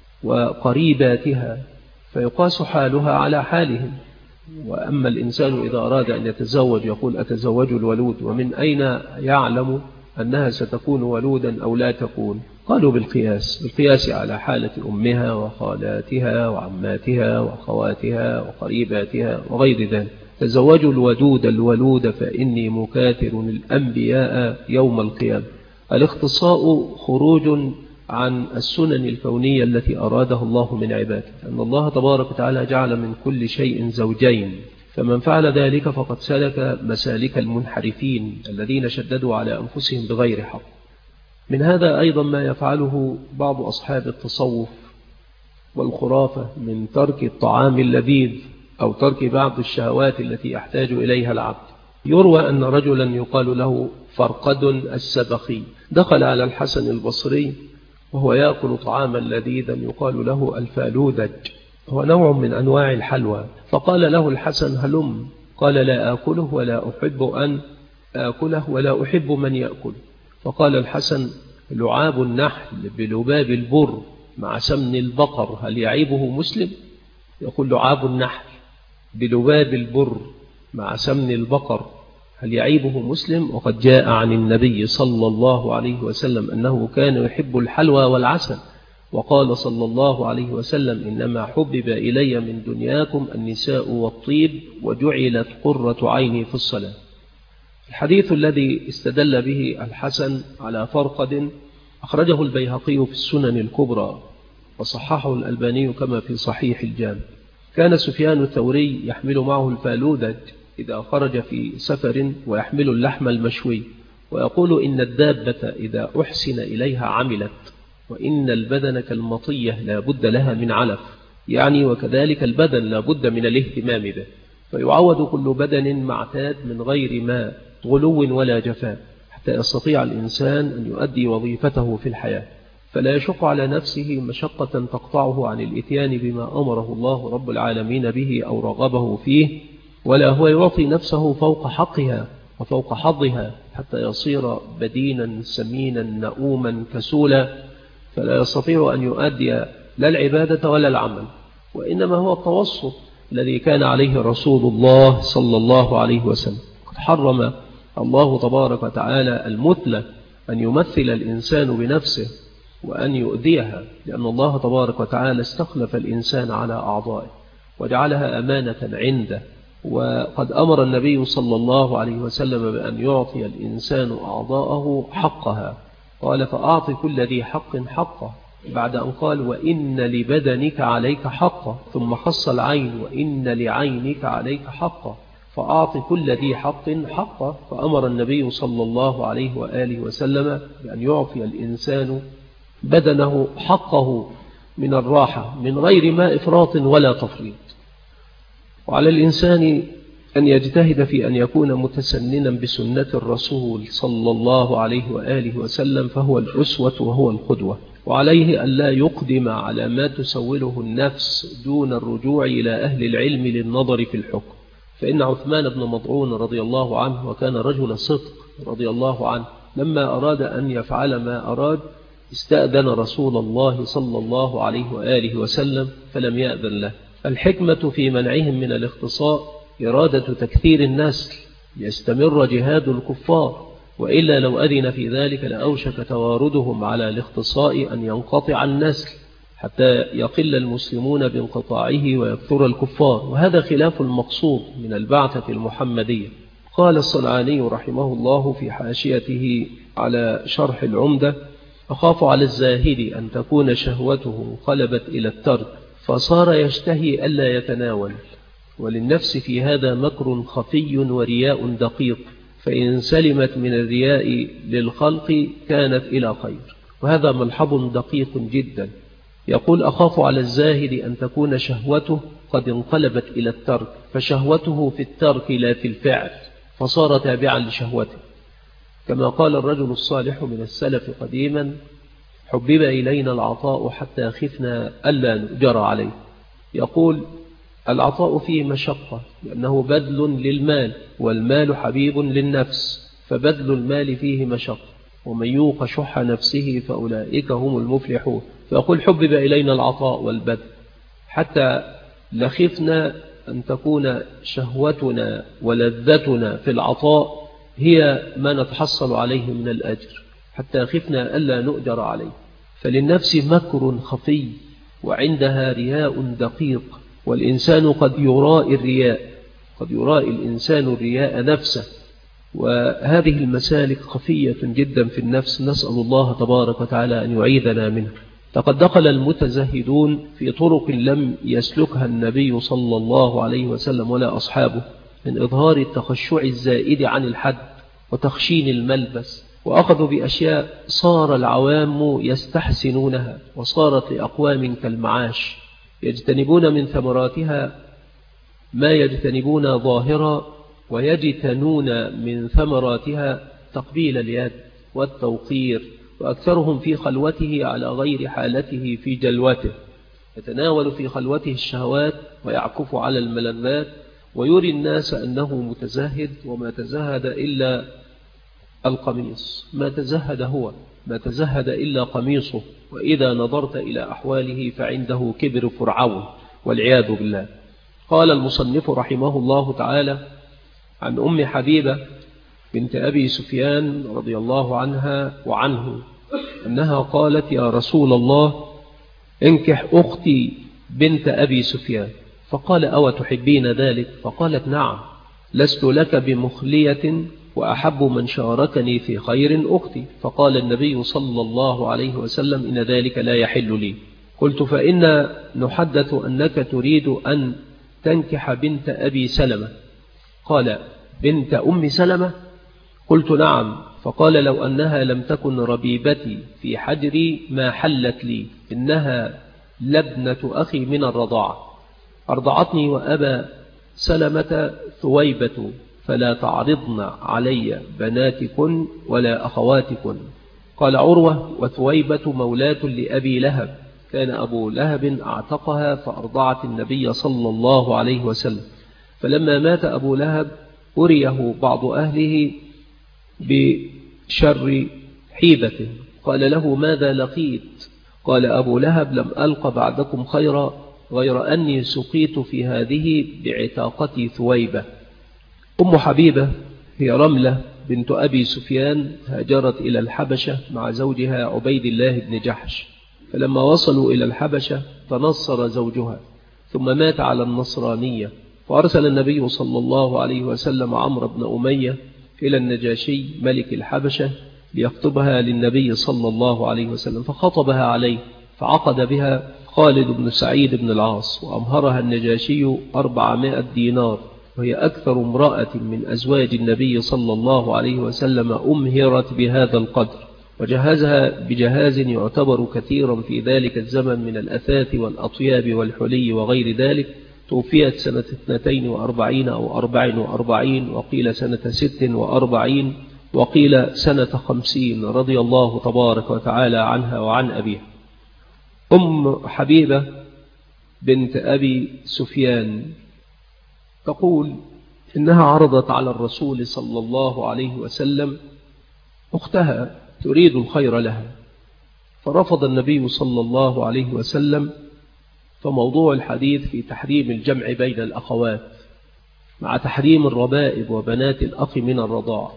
وقريباتها، فيقاس حالها على حالهم. وأما الإنسان إذا أراد أن يتزوج يقول: أتزوج الولود، ومن أين يعلم أنها ستكون ولودا أو لا تكون؟ قالوا: بالقياس على حالة أمها وخالاتها وعماتها وأخواتها وقريباتها وغير ذلك. تزوجوا الودود الولود فإني مكاثر الأنبياء يوم القيامة. الاختصاء خروج عن السنن الكونية التي أرادها الله من عباده، أن الله تبارك وتعالى جعل من كل شيء زوجين، فمن فعل ذلك فقد سلك مسالك المنحرفين الذين شددوا على أنفسهم بغير حق. من هذا أيضا ما يفعله بعض أصحاب التصوف والخرافة من ترك الطعام اللذيذ أو ترك بعض الشهوات التي يحتاج إليها العبد. يروى أن رجلا يقال له فرقد السبخي دخل على الحسن البصري وهو يأكل طعاما لذيذا يقال له الفالوذج، هو نوع من أنواع الحلوى. فقال له الحسن: هلم. قال: لا آكله ولا أحب أن آكله ولا أحب من يأكل. فقال الحسن: لعاب النحل بلباب البر مع سمن البقر هل يعيبه مسلم؟ يقول: لعاب النحل بلباب البر مع سمن البقر هل يعيبه مسلم؟ وقد جاء عن النبي صلى الله عليه وسلم أنه كان يحب الحلوى والعسل، وقال صلى الله عليه وسلم إنما حبب إلي من دنياكم النساء والطيب وجعلت قرة عيني في الصلاة. الحديث الذي استدل به الحسن على فرقد أخرجه البيهقي في السنن الكبرى وصححه الألباني كما في صحيح الجامع. كان سفيان الثوري يحمل معه الفالودج إذا خرج في سفر ويحمل اللحم المشوي، ويقول إن الدابة إذا أحسن إليها عملت، وإن البدن كالمطية لا بد لها من علف، يعني وكذلك البدن لا بد من الاهتمام به، فيعود كل بدن معتاد من غير ماء غلو ولا جفاء حتى يستطيع الإنسان أن يؤدي وظيفته في الحياة، فلا يشق على نفسه مشقة تقطعه عن الإتيان بما أمره الله رب العالمين به أو رغبه فيه، ولا هو يعطي نفسه فوق حقها وفوق حظها حتى يصير بدينا سمينا نؤوما كسولا، فلا يستطيع أن يؤدي لا العبادة ولا العمل، وإنما هو التوسط الذي كان عليه رسول الله صلى الله عليه وسلم. قد حرم الله تبارك وتعالى المثلة، أن يمثل الإنسان بنفسه وأن يؤذيها، لأن الله تبارك وتعالى استخلف الإنسان على أعضائه وجعلها أمانة عنده، وقد أمر النبي صلى الله عليه وسلم بأن يعطي الإنسان أعضاءه حقها، قال فأعطي كل ذي حق حقه، بعد أن قال وإن لبدنك عليك حقه، ثم خص العين وإن لعينك عليك حقه، فأعطي كل ذي حق حقه. فأمر النبي صلى الله عليه وآله وسلم بأن يعطي الإنسان بدنه حقه من الراحة من غير ما إفراط ولا تفريط. وعلى الإنسان أن يجتهد في أن يكون متسننا بسنة الرسول صلى الله عليه وآله وسلم، فهو الأسوة وهو القدوة، وعليه أن لا يقدم على ما تسوله النفس دون الرجوع إلى أهل العلم للنظر في الحكم. فإن عثمان بن مضعون رضي الله عنه وكان رجل صدق رضي الله عنه لما أراد أن يفعل ما أراد استأذن رسول الله صلى الله عليه وآله وسلم فلم يأذن له. الحكمة في منعهم من الاختصاء إرادة تكثير النسل يستمر جهاد الكفار، وإلا لو أذن في ذلك لأوشك تواردهم على الاختصاء أن ينقطع النسل حتى يقل المسلمون بانقطاعه ويكثر الكفار، وهذا خلاف المقصود من البعثة المحمدية. قال الصنعاني رحمه الله في حاشيته على شرح العمدة أخاف على الزاهد أن تكون شهوته قلبت إلى الترك فصار يشتهي ألا يتناول، وللنفس في هذا مكر خفي ورياء دقيق، فإن سلمت من الرياء للخلق كانت إلى خير، وهذا ملحظ دقيق جدا. يقول أخاف على الزاهد أن تكون شهوته قد انقلبت إلى الترك، فشهوته في الترك لا في الفعل، فصار تابعا لشهوته، كما قال الرجل الصالح من السلف قديما حبب إلينا العطاء حتى خفنا ألا نؤجر عليه. يقول العطاء فيه مشقة لأنه بذل للمال، والمال حبيب للنفس، فبذل المال فيه مشقة، ومن يوق شح نفسه فأولئك هم المفلحون. فيقول حبب إلينا العطاء والبذل حتى لخفنا أن تكون شهوتنا ولذتنا في العطاء هي ما نتحصل عليه من الأجر، حتى خفنا ألا نؤجر عليه. فللنفس مكر خفي وعندها رياء دقيق، والإنسان قد يرائي الرياء، قد يرائي الإنسان الرياء نفسه، وهذه المسالك خفية جدا في النفس، نسأل الله تبارك وتعالى أن يعيذنا منها. لقد دخل المتزهدون في طرق لم يسلكها النبي صلى الله عليه وسلم ولا أصحابه من إظهار التخشع الزائد عن الحد وتخشين الملبس، وأخذوا بأشياء صار العوام يستحسنونها، وصارت لأقوام كالمعاش يجتنبون من ثمراتها ما يجتنبون ظاهرا، ويجتنون من ثمراتها تقبيل اليد والتوقير، وأكثرهم في خلوته على غير حالته في جلوته، يتناول في خلوته الشهوات ويعكف على الملذات، ويري الناس أنه متزهد، وما تزهد إلا القميص، ما تزهد هو، ما تزهد إلا قميصه، وإذا نظرت إلى أحواله فعنده كبر فرعون والعياذ بالله. قال المصنف رحمه الله تعالى عن أم حبيبة بنت أبي سفيان رضي الله عنها وعنه أنها قالت: يا رسول الله، انكح أختي بنت أبي سفيان. فقال: أو تحبين ذلك؟ فقالت: نعم، لست لك بمخلية، وأحب من شاركني في خير أختي. فقال النبي صلى الله عليه وسلم: إن ذلك لا يحل لي. قلت: فإن نحدث أنك تريد أن تنكح بنت أبي سلمة. قال: بنت أم سلمة؟ قلت: نعم. فقال: لو أنها لم تكن ربيبتي في حجري ما حلت لي، إنها لابنة أخي من الرضاعة، أرضعتني وأبا سلمة ثويبة، فلا تعرضن علي بناتكن ولا أخواتكن. قال عروة: وثويبة مولاة لأبي لهب، كان أبو لهب أعتقها فأرضعت النبي صلى الله عليه وسلم، فلما مات أبو لهب أريه بعض أهله بشر حيبة، قال له: ماذا لقيت؟ قال أبو لهب: لم ألق بعدكم خيرا، غير أني سقيت في هذه بعتاقتي ثويبة. أم حبيبة هي رملة بنت أبي سفيان، هاجرت إلى الحبشة مع زوجها عبيد الله بن جحش، فلما وصلوا إلى الحبشة تنصر زوجها ثم مات على النصرانية، فأرسل النبي صلى الله عليه وسلم عمرو بن أمية إلى النجاشي ملك الحبشة ليخطبها للنبي صلى الله عليه وسلم، فخطبها عليه، فعقد بها خالد بن سعيد بن العاص، وأمهرها النجاشي 400 دينار، وهي أكثر امرأة من أزواج النبي صلى الله عليه وسلم أمهرت بهذا القدر، وجهزها بجهاز يعتبر كثيرا في ذلك الزمن من الأثاث والأطياب والحلي وغير ذلك. توفيت سنة 42 أو 44، وقيل سنة 46، وقيل سنة 50، رضي الله تبارك وتعالى عنها وعن أبيها. أم حبيبة بنت أبي سفيان تقول إنها عرضت على الرسول صلى الله عليه وسلم أختها تريد الخير لها، فرفض النبي صلى الله عليه وسلم. فموضوع الحديث في تحريم الجمع بين الأخوات مع تحريم الربائب وبنات الأخ من الرضاع.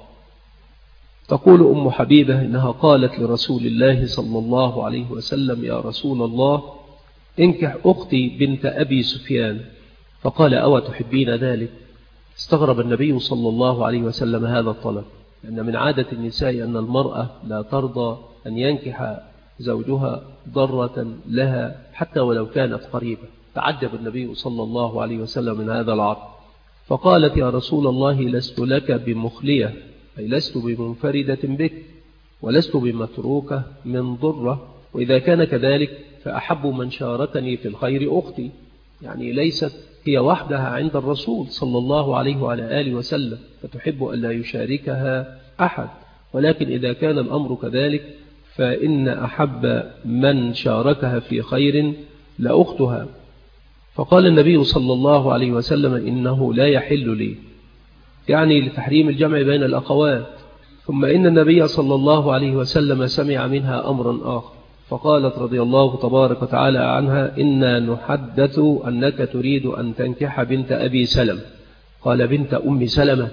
تقول أم حبيبة إنها قالت لرسول الله صلى الله عليه وسلم: يا رسول الله، انكح أختي بنت أبي سفيان. فقال: أو تحبين ذلك؟ استغرب النبي صلى الله عليه وسلم هذا الطلب، لأن من عادة النساء أن المرأة لا ترضى أن ينكح زوجها ضرة لها حتى ولو كانت قريبة. تعجب النبي صلى الله عليه وسلم من هذا العرض، فقالت: يا رسول الله، لست لك بمخلية، أي لست بمنفردة بك، ولست بمتروكة من ضرة، وإذا كان كذلك فأحب من شاركني في الخير أختي. يعني ليست هي وحدها عند الرسول صلى الله عليه وعلى آله وسلم، فتحب أن لا يشاركها أحد، ولكن إذا كان الأمر كذلك فإن أحب من شاركها في خير لأختها. فقال النبي صلى الله عليه وسلم: إنه لا يحل لي، يعني لتحريم الجمع بين الأخوات. ثم إن النبي صلى الله عليه وسلم سمع منها أمرا آخر، فقالت رضي الله تبارك وتعالى عنها: إنا نحدث أنك تريد أن تنكح بنت أبي سلمة. قال: بنت أم سلمة؟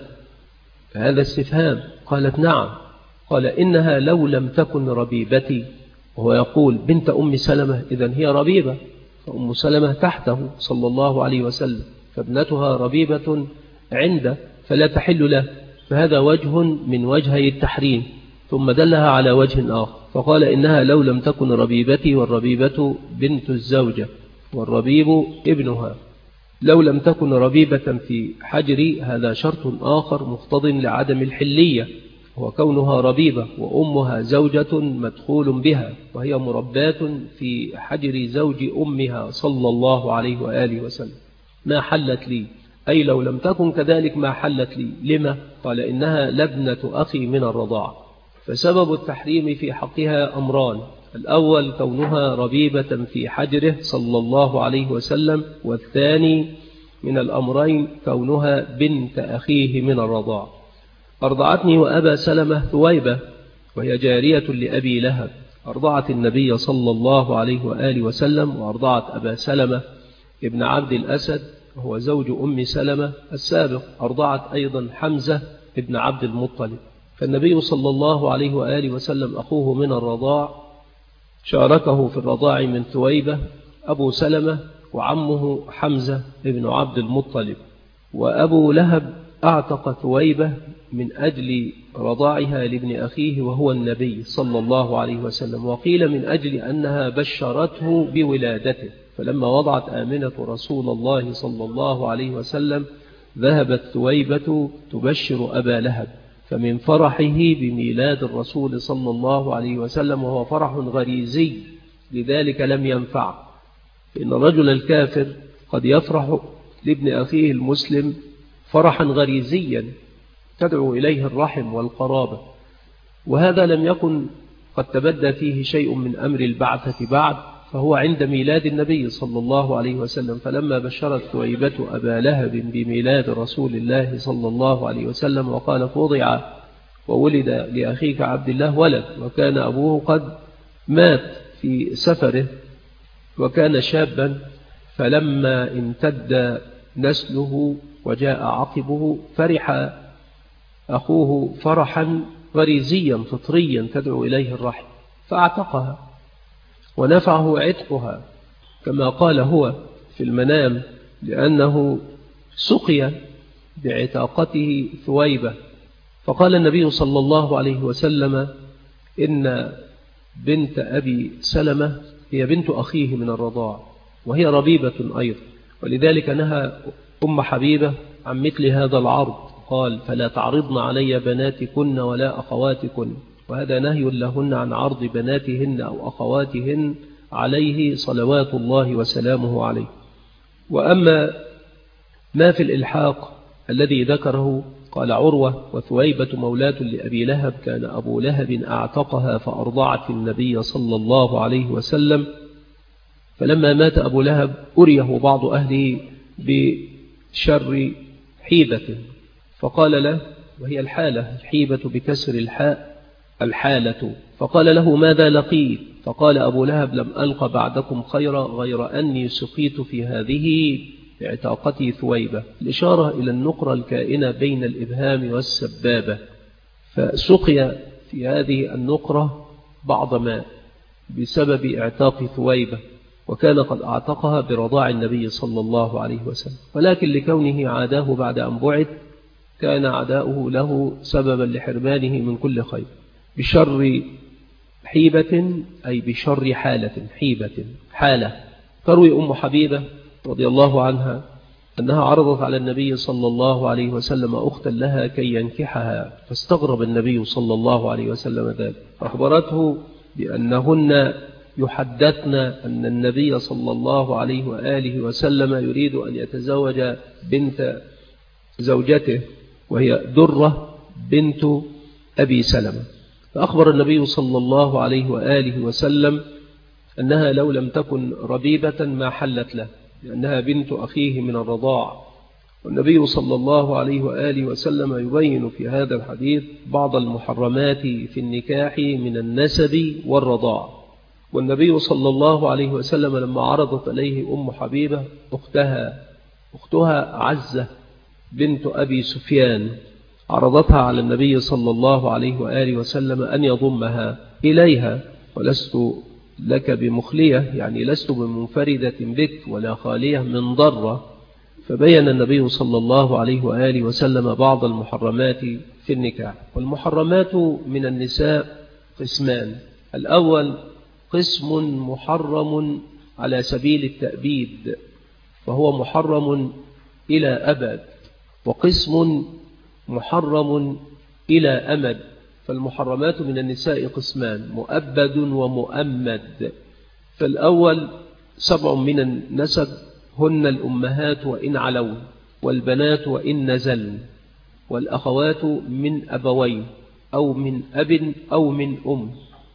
فهذا استفهام. قالت: نعم. قال: إنها لو لم تكن ربيبتي، وهو يقول بنت أم سلمة، إذن هي ربيبة، فأم سلمة تحته صلى الله عليه وسلم، فابنتها ربيبة عنده فلا تحل له، فهذا وجه من وجهي التحريم. ثم دلها على وجه آخر، فقال: إنها لو لم تكن ربيبتي، والربيبة بنت الزوجة، والربيب ابنها، لو لم تكن ربيبة في حجري، هذا شرط آخر مقتضٍ لعدم الحلية، هو كونها ربيبة وأمها زوجة مدخول بها، وهي مرباة في حجر زوج أمها صلى الله عليه وآله وسلم. ما حلت لي، أي لو لم تكن كذلك ما حلت لي. لما؟ قال: إنها لابنة أخي من الرضاعة. فسبب التحريم في حقها أمران: الأول كونها ربيبة في حجره صلى الله عليه وسلم، والثاني من الأمرين كونها بنت أخيه من الرضاعة. أرضعتني وأبا سلمة ثويبة، وهي جارية لأبي لهب، أرضعت النبي صلى الله عليه وآله وسلم، وأرضعت أبا سلمة ابن عبد الأسد، وهو زوج أم سلمة السابق، أرضعت أيضا حمزة ابن عبد المطلب. فالنبي صلى الله عليه وآله وسلم أخوه من الرضاع شاركه في الرضاع من ثويبة أبو سلمة وعمه حمزة ابن عبد المطلب. وأبو لهب أعتق ثويبة من أجل رضاعها لابن أخيه وهو النبي صلى الله عليه وسلم، وقيل من أجل أنها بشرته بولادته، فلما وضعت آمنة رسول الله صلى الله عليه وسلم ذهبت ثويبة تبشر أبا لهب، فمن فرحه بميلاد الرسول صلى الله عليه وسلم، وهو فرح غريزي لذلك لم ينفع، إن الرجل الكافر قد يفرح لابن أخيه المسلم فرحا غريزيا تدعو إليه الرحم والقرابة، وهذا لم يكن قد تبدى فيه شيء من أمر البعثة بعد، فهو عند ميلاد النبي صلى الله عليه وسلم. فلما بشرت ثويبة أبا لهب بميلاد رسول الله صلى الله عليه وسلم وقال فوضع وولد لأخيك عبد الله ولد، وكان أبوه قد مات في سفره وكان شابا، فلما امتد نسله وجاء عقبه فرح أخوه فرحا غريزيا فطريا تدعو إليه الرحم، فاعتقها ونفعه عتقها كما قال هو في المنام، لأنه سقي بعتاقته ثويبة. فقال النبي صلى الله عليه وسلم إن بنت أبي سلمة هي بنت أخيه من الرضاع، وهي ربيبة أيضا، ولذلك نهى أم حبيبة عن مثل هذا العرض، قال فلا تعرضن علي بناتكن ولا أخواتكن، وهذا نهي لهن عن عرض بناتهن أو أخواتهن عليه صلوات الله وسلامه عليه. وأما ما في الإلحاق الذي ذكره قال عروة وثويبة مولاة لأبي لهب كان أبو لهب أعتقها فأرضعت النبي صلى الله عليه وسلم، فلما مات أبو لهب أريه بعض أهله بشر حيبة فقال له، وهي الحالة الحيبة بكسر الحاء الحالة، فقال له ماذا لقيت؟ فقال أبو لهب لم ألق بعدكم خيرا غير أني سقيت في هذه بعتاقتي ثويبة، الإشارة إلى النقرة الكائنة بين الإبهام والسبابة، فسقي في هذه النقرة بعض ماء بسبب اعتاق ثويبة، وكان قد اعتقها برضاع النبي صلى الله عليه وسلم، ولكن لكونه عاداه بعد أن بعث كان عداؤه له سببا لحرمانه من كل خير. بشر حيبة أي بشر حالة، حيبة حالة. تروي أم حبيبة رضي الله عنها أنها عرضت على النبي صلى الله عليه وسلم أختا لها كي ينكحها، فاستغرب النبي صلى الله عليه وسلم ذلك، فأخبرته بأنهن يحدثن أن النبي صلى الله عليه وآله وسلم يريد أن يتزوج بنت زوجته وهي درة بنت أبي سلمة، فأخبر النبي صلى الله عليه وآله وسلم أنها لو لم تكن ربيبة ما حلت له، لأنها بنت أخيه من الرضاع. والنبي صلى الله عليه وآله وسلم يبين في هذا الحديث بعض المحرمات في النكاح من النسب والرضاع. والنبي صلى الله عليه وسلم لما عرضت عليه أم حبيبة أختها عزة بنت أبي سفيان، عرضتها على النبي صلى الله عليه وآله وسلم أن يضمها إليها، ولست لك بمخلية، يعني لست بمنفردة بك ولا خالية من ضرة. فبين النبي صلى الله عليه وآله وسلم بعض المحرمات في النكاح. والمحرمات من النساء قسمان: الأول قسم محرم على سبيل التأبيد فهو محرم إلى أبد، وقسم محرم إلى أمد. فالمحرمات من النساء قسمان: مؤبد ومؤمد. فالأول 7 من النسب هن الأمهات وإن علوا، والبنات وإن نزلن، والأخوات من أبوين أو من أب أو من أم،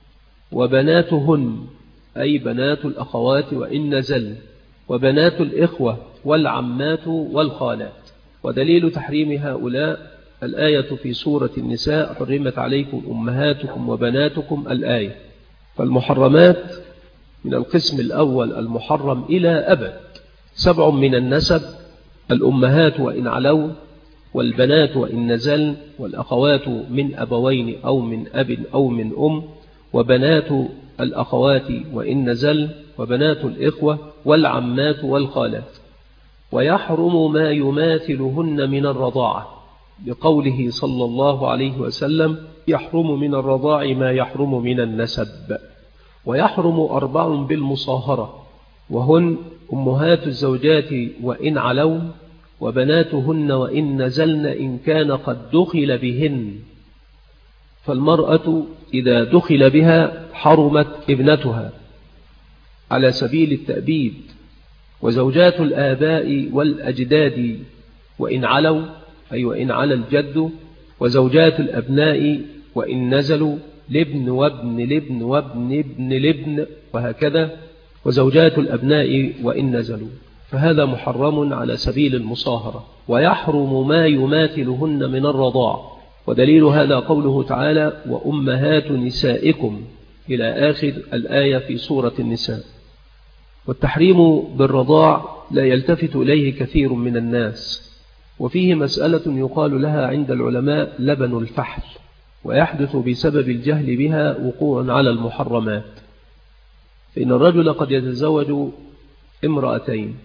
وبناتهن أي بنات الأخوات وإن نزلن، وبنات الإخوة والعمات والخالات. ودليل تحريم هؤلاء الآية في سورة النساء: حرمت عليكم أمهاتكم وبناتكم الآية. فالمحرمات من القسم الأول المحرم إلى أبد 7 من النسب الأمهات وإن علوا، والبنات وإن نزلن، والأخوات من أبوين أو من أب أو من أم، وبنات الأخوات وإن نزلن، وبنات الإخوة، والعمات والخالات. ويحرم ما يماثلهن من الرضاعة، لقوله صلى الله عليه وسلم: يحرم من الرضاع ما يحرم من النسب. ويحرم 4 بالمصاهرة، وهن أمهات الزوجات وإن علوا، وبناتهن وإن نزلن إن كان قد دخل بهن. فالمرأة إذا دخل بها حرمت ابنتها على سبيل التأبيد، وزوجات الآباء والأجداد وإن علوا، أي وإن على الجد، وزوجات الأبناء وإن نزلوا، لابن وابن لابن وابن ابن لابن، وهكذا، وزوجات الأبناء وإن نزلوا. فهذا محرم على سبيل المصاهرة. ويحرم ما يماثلهن من الرضاع، ودليل هذا قوله تعالى: وأمهات نسائكم، إلى آخر الآية في سورة النساء. والتحريم بالرضاع لا يلتفت إليه كثير من الناس، وفيه مسألة يقال لها عند العلماء لبن الفحل، ويحدث بسبب الجهل بها وقوع على المحرمات. فإن الرجل قد يتزوج امرأتين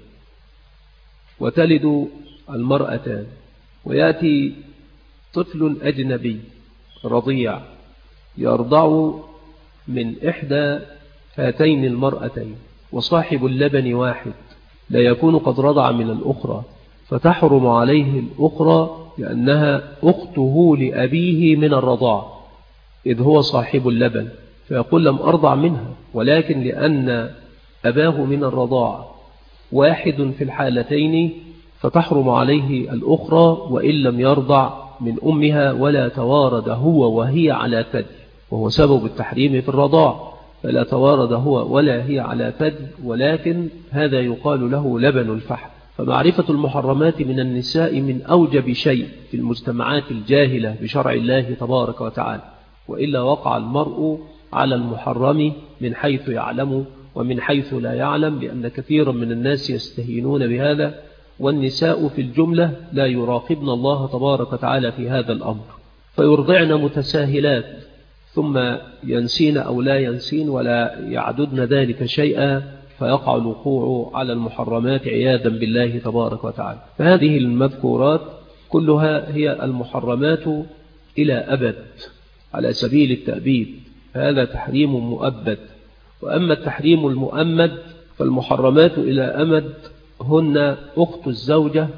وتلد المرأتان، ويأتي طفل أجنبي رضيع يرضع من إحدى هاتين المرأتين، وصاحب اللبن واحد، لا يكون قد رضع من الأخرى، فتحرم عليه الأخرى لأنها أخته لأبيه من الرضاع، إذ هو صاحب اللبن، فيقول: لم أرضع منها، ولكن لأن أباه من الرضاع واحد في الحالتين فتحرم عليه الأخرى وإن لم يرضع من أمها ولا توارد هو وهي على ثدي، وهو سبب التحريم في الرضاع، فلا توارد هو ولا هي على ثدي، ولكن هذا يقال له لبن الفحل. فمعرفة المحرمات من النساء من أوجب شيء في المجتمعات الجاهلة بشرع الله تبارك وتعالى، وإلا وقع المرء على المحرم من حيث يعلم ومن حيث لا يعلم، لأن كثيرا من الناس يستهينون بهذا، والنساء في الجملة لا يراقبن الله تبارك وتعالى في هذا الأمر، فيرضعن متساهلات، ثم ينسين أو لا ينسين ولا يعددن ذلك شيئا، فيقع الوقوع على المحرمات عياذا بالله تبارك وتعالى. فهذه المذكورات كلها هي المحرمات إلى أبد على سبيل التأبيد، هذا تحريم مؤبد. وأما التحريم المؤمد فالمحرمات إلى أمد هن أخت الزوجة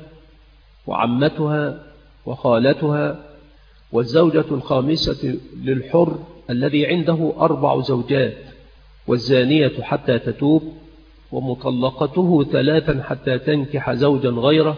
وعمتها وخالتها، والزوجة الخامسة للحر الذي عنده 4 زوجات، والزانية حتى تتوب، ومطلقته 3 حتى تنكح زوجا غيره،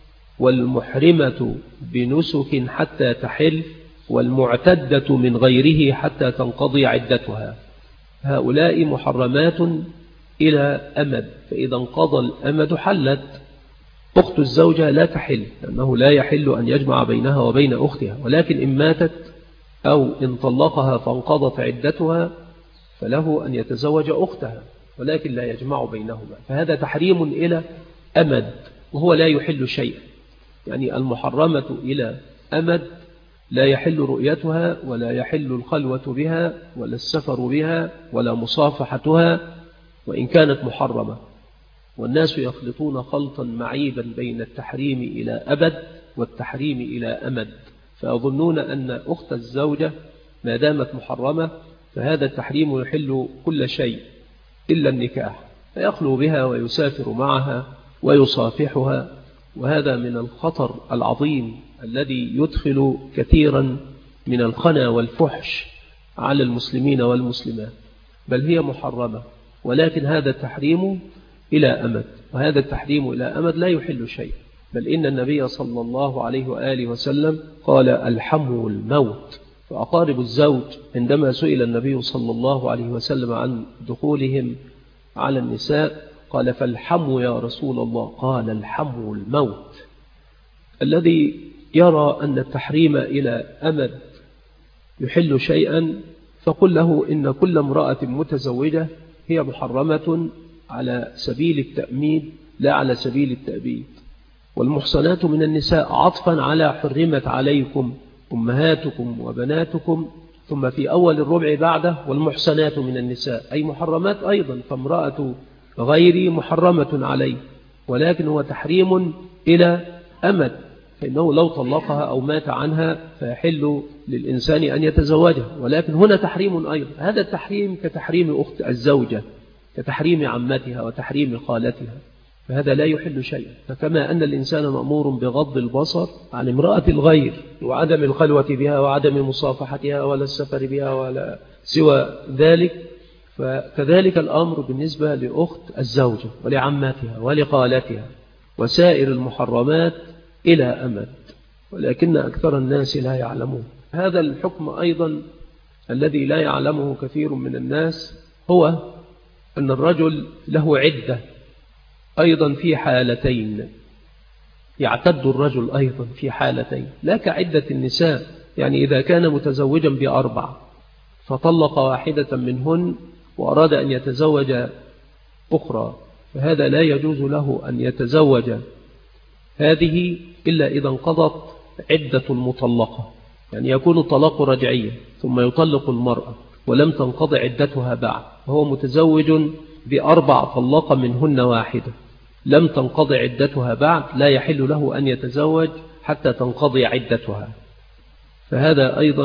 والمحرمة بنسك حتى تحل، والمعتدة من غيره حتى تنقضي عدتها. هؤلاء محرمات إلى أمد، فإذا انقضى الأمد حلت. أخت الزوجة لا تحل، لأنه لا يحل أن يجمع بينها وبين أختها، ولكن إن ماتت أو إن طلقها فانقضت عدتها فله أن يتزوج أختها، ولكن لا يجمع بينهما، فهذا تحريم إلى أمد، وهو لا يحل شيئا. يعني المحرمة إلى أمد لا يحل رؤيتها، ولا يحل الخلوة بها، ولا السفر بها، ولا مصافحتها، وإن كانت محرمة. والناس يخلطون خلطا معيبا بين التحريم إلى أبد والتحريم إلى أمد، فيظنون أن أخت الزوجة ما دامت محرمة فهذا التحريم يحل كل شيء إلا النكاح، فيخلو بها ويسافر معها ويصافحها، وهذا من الخطر العظيم الذي يدخل كثيرا من الخنا والفحش على المسلمين والمسلمات. بل هي محرمة، ولكن هذا التحريم إلى أمد، وهذا التحريم إلى أمد لا يحل شيء، بل إن النبي صلى الله عليه وآله وسلم قال: الحم الموت. فأقارب الزوج عندما سئل النبي صلى الله عليه وسلم عن دخولهم على النساء قال: فالحم يا رسول الله؟ قال: الحم الموت. الذي يرى أن التحريم إلى أمد يحل شيئا فقل له إن كل امرأة متزوجة هي محرمة على سبيل التأميد لا على سبيل التأبيد، والمحصنات من النساء عطفا على حرمت عليكم أمهاتكم وبناتكم، ثم في أول الربع بعده والمحصنات من النساء، أي محرمات أيضا، فامرأة غيري محرمة عليه، ولكن هو تحريم إلى أمد، فإنه لو طلقها أو مات عنها فيحل للإنسان أن يتزوجها، ولكن هنا تحريم أيضا. هذا التحريم كتحريم أخت الزوجة، كتحريم عمتها وتحريم خالتها، فهذا لا يحل شيئا. فكما أن الإنسان مأمور بغض البصر عن امرأة الغير وعدم الخلوة بها وعدم مصافحتها ولا السفر بها ولا سوى ذلك، فكذلك الأمر بالنسبة لأخت الزوجة ولعمتها ولخالتها وسائر المحرمات إلى أمد، ولكن أكثر الناس لا يعلمون. هذا الحكم أيضا الذي لا يعلمه كثير من الناس هو أن الرجل له عدة أيضا في حالتين، يعتد الرجل أيضا في حالتين لا كعدة النساء. يعني إذا كان متزوجا ب4 فطلق واحدة منهن وأراد أن يتزوج أخرى، فهذا لا يجوز له أن يتزوج هذه إلا إذا انقضت عدة المطلقة، يعني يكون الطلاق رجعيا ثم يطلق المرأة ولم تنقض عدتها بعد، وهو متزوج ب4 طلق منهن واحدة لم تنقض عدتها بعد، لا يحل له أن يتزوج حتى تنقضي عدتها. فهذا أيضا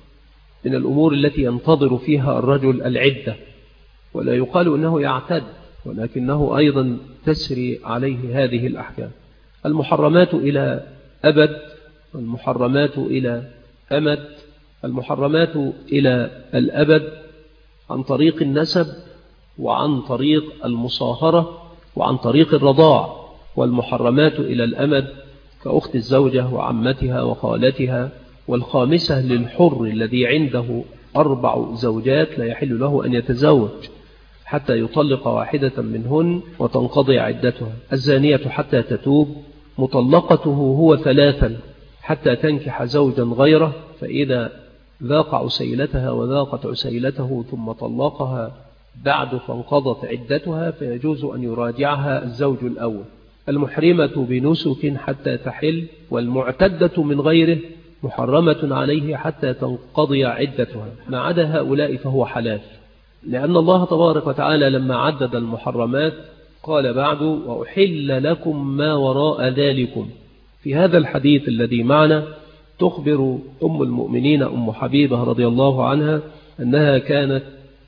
من الأمور التي ينتظر فيها الرجل العدة، ولا يقال أنه يعتد، ولكنه أيضا تسري عليه هذه الأحكام. المحرمات إلى أبد، والمحرمات إلى أمد. المحرمات إلى الأبد عن طريق النسب وعن طريق المصاهرة وعن طريق الرضاع، والمحرمات إلى الأمد كأخت الزوجة وعمتها وخالتها. والخامسة للحر الذي عنده 4 زوجات لا يحل له أن يتزوج حتى يطلق واحدة منهن وتنقضي عدتها. الزانية حتى تتوب، مطلقته هو 3 حتى تنكح زوجا غيره، فإذا ذاق عسيلتها وذاقت عسيلته ثم طلقها بعد فانقضت عدتها فيجوز أن يراجعها الزوج الأول. المحرمة بنسك حتى تحل، والمعتدة من غيره محرمة عليه حتى تنقضي عدتها، ما عدا هؤلاء فهو حلال، لأن الله تبارك وتعالى لما عدد المحرمات قال بعد: وأحل لكم ما وراء ذلكم. في هذا الحديث الذي معنا تخبر أم المؤمنين أم حبيبة رضي الله عنها أنها كانت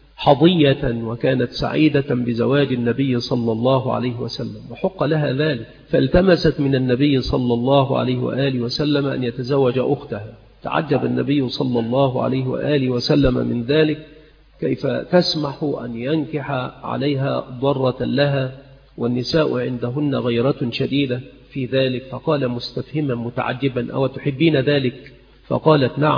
حظية وكانت سعيدة بزواج النبي صلى الله عليه وسلم، وحق لها ذلك، فالتمست من النبي صلى الله عليه وآله وسلم أن يتزوج أختها. تعجب النبي صلى الله عليه وآله وسلم من ذلك، كيف تسمح أن ينكح عليها ضرة لها والنساء عندهن غيرة شديدة في ذلك؟ فقال مستفهما متعجبا: أو تحبين ذلك؟ فقالت: نعم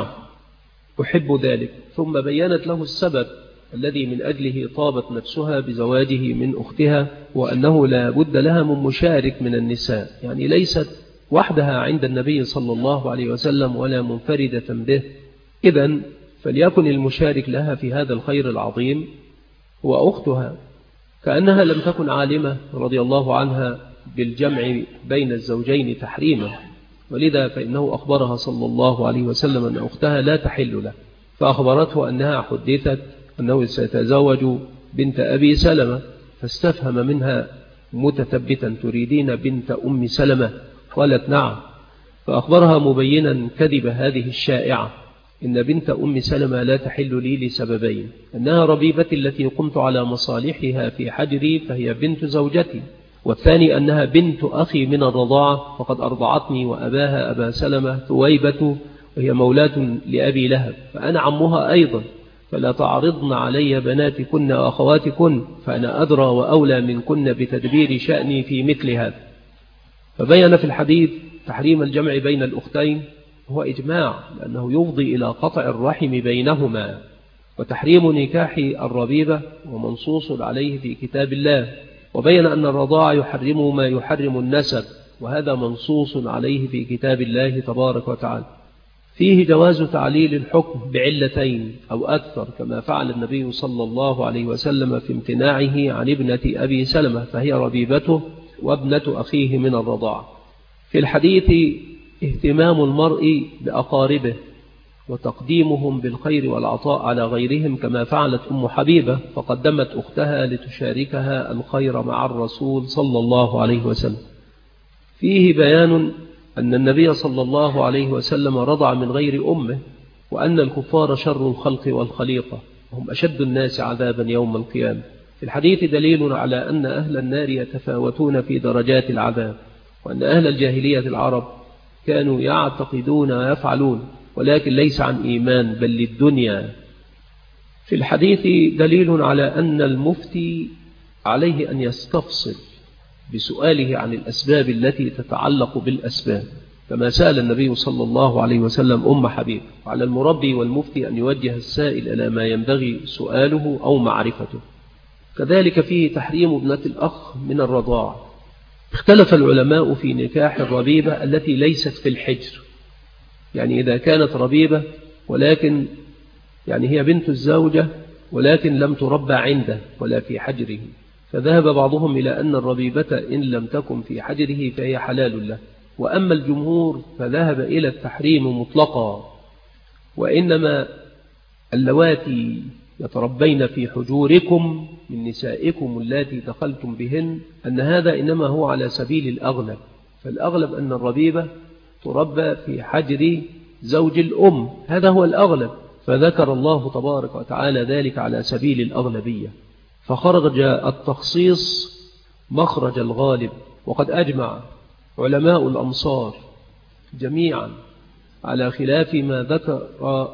أحب ذلك. ثم بيّنت له السبب الذي من أجله طابت نفسها بزواجه من أختها، وأنه لا بد لها من مشارك من النساء، يعني ليست وحدها عند النبي صلى الله عليه وسلم ولا منفردة به. إذن فليكن المشارك لها في هذا الخير العظيم هو أختها، كأنها لم تكن عالمة رضي الله عنها بالجمع بين الزوجين تحريما، ولذا فإنه أخبرها صلى الله عليه وسلم أن أختها لا تحل له، فأخبرته أنها حدثت أنه سيتزوج بنت أبي سلمة، فاستفهم منها متثبتا: تريدين بنت أم سلمة؟ قالت: نعم. فأخبرها مبينا كذب هذه الشائعة: إن بنت أم سلمة لا تحل لي لسببين: أنها ربيبتي التي قمت على مصالحها في حجري فهي بنت زوجتي، والثاني أنها بنت أخي من الرضاعة فقد أرضعتني وأباها أبا سلمة ثويبة، وهي مولاة لأبي لهب، فأنا عمها أيضا، فلا تعرضن علي بناتكن وأخواتكن، فأنا أدرى وأولى منكن بتدبير شأني في مثل هذا. فبين في الحديث تحريم الجمع بين الأختين هو إجماع، لأنه يفضي إلى قطع الرحم بينهما، وتحريم نكاح الربيبة ومنصوص عليه في كتاب الله، وبين أن الرضاع يحرم ما يحرم النسب، وهذا منصوص عليه في كتاب الله تبارك وتعالى. فيه جواز تعليل الحكم بعلتين أو أكثر، كما فعل النبي صلى الله عليه وسلم في امتناعه عن ابنة أبي سلمة، فهي ربيبته وابنة أخيه من الرضاعة. في الحديث اهتمام المرء بأقاربه وتقديمهم بالخير والعطاء على غيرهم، كما فعلت أم حبيبة فقدمت أختها لتشاركها الخير مع الرسول صلى الله عليه وسلم. فيه بيان أن النبي صلى الله عليه وسلم رضع من غير أمه، وأن الكفار شر الخلق والخليقة، هم أشد الناس عذابا يوم القيامة. في الحديث دليل على أن أهل النار يتفاوتون في درجات العذاب، وأن أهل الجاهلية العرب كانوا يعتقدون ويفعلون، ولكن ليس عن إيمان بل للدنيا. في الحديث دليل على أن المفتي عليه أن يستفصل بسؤاله عن الأسباب التي تتعلق بالأسباب، كما سأل النبي صلى الله عليه وسلم أم حبيب. وعلى المربي والمفتي أن يوجه السائل إلى ما ينبغي سؤاله أو معرفته. كذلك فيه تحريم ابنة الأخ من الرضاع. اختلف العلماء في نكاح الربيبة التي ليست في الحجر، يعني إذا كانت ربيبة ولكن يعني هي بنت الزوجة ولكن لم تربى عنده ولا في حجره، فذهب بعضهم إلى أن الربيبة إن لم تكن في حجره فهي حلال له. وأما الجمهور فذهب إلى التحريم مطلقا، وإنما اللواتي يتربين في حجوركم من نسائكم اللاتي دخلتم بهن، أن هذا إنما هو على سبيل الأغلب، فالأغلب أن الربيبة تربى في حجر زوج الأم، هذا هو الأغلب، فذكر الله تبارك وتعالى ذلك على سبيل الأغلبية، فخرج التخصيص مخرج الغالب. وقد أجمع علماء الأمصار جميعا على خلاف ما ذكر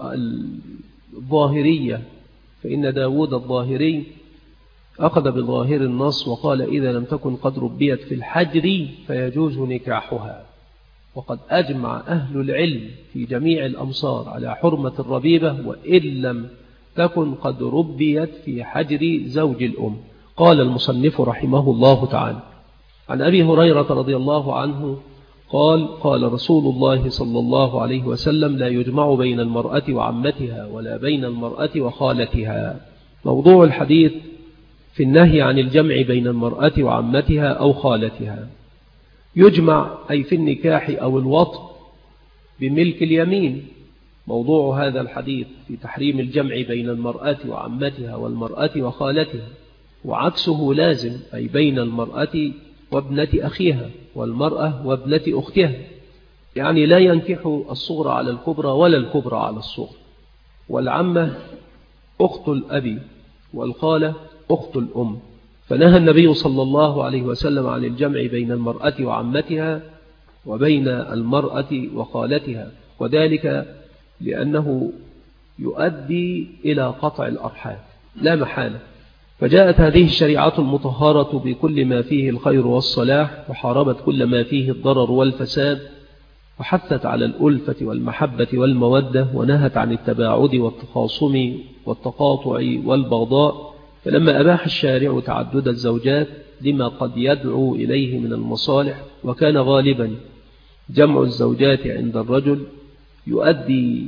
الظاهرية، فإن داود الظاهري أخذ بظاهر النص وقال إذا لم تكن قد ربيت في الحجر فيجوز نكاحها. وقد أجمع أهل العلم في جميع الأمصار على حرمة الربيبة وإن لم تكن قد ربيت في حجر زوج الأم. قال المصنف رحمه الله تعالى عن أبي هريرة رضي الله عنه قال قال رسول الله صلى الله عليه وسلم لا يجمع بين المرأة وعمتها ولا بين المرأة وخالتها. موضوع الحديث في النهي عن الجمع بين المرأة وعمتها أو خالتها. يجمع أي في النكاح أو الوطء بملك اليمين. موضوع هذا الحديث في تحريم الجمع بين المرأة وعمتها والمرأة وخالتها، وعكسه لازم، أي بين المرأة وابنة أخيها والمرأة وابنة أختها، يعني لا ينكح الصغرى على الكبرى ولا الكبرى على الصغرى. والعمة أخت الأب والخالة أخت الأم. فنهى النبي صلى الله عليه وسلم عن الجمع بين المرأة وعمتها وبين المرأة وخالتها، وذلك لأنه يؤدي إلى قطع الأرحام لا محالة. فجاءت هذه الشريعة المطهرة بكل ما فيه الخير والصلاح، وحاربت كل ما فيه الضرر والفساد، وحثت على الألفة والمحبة والمودة، ونهت عن التباعد والتخاصم والتقاطع والبغضاء. فلما أباح الشارع تعدد الزوجات لما قد يدعو إليه من المصالح، وكان غالبا جمع الزوجات عند الرجل يؤدي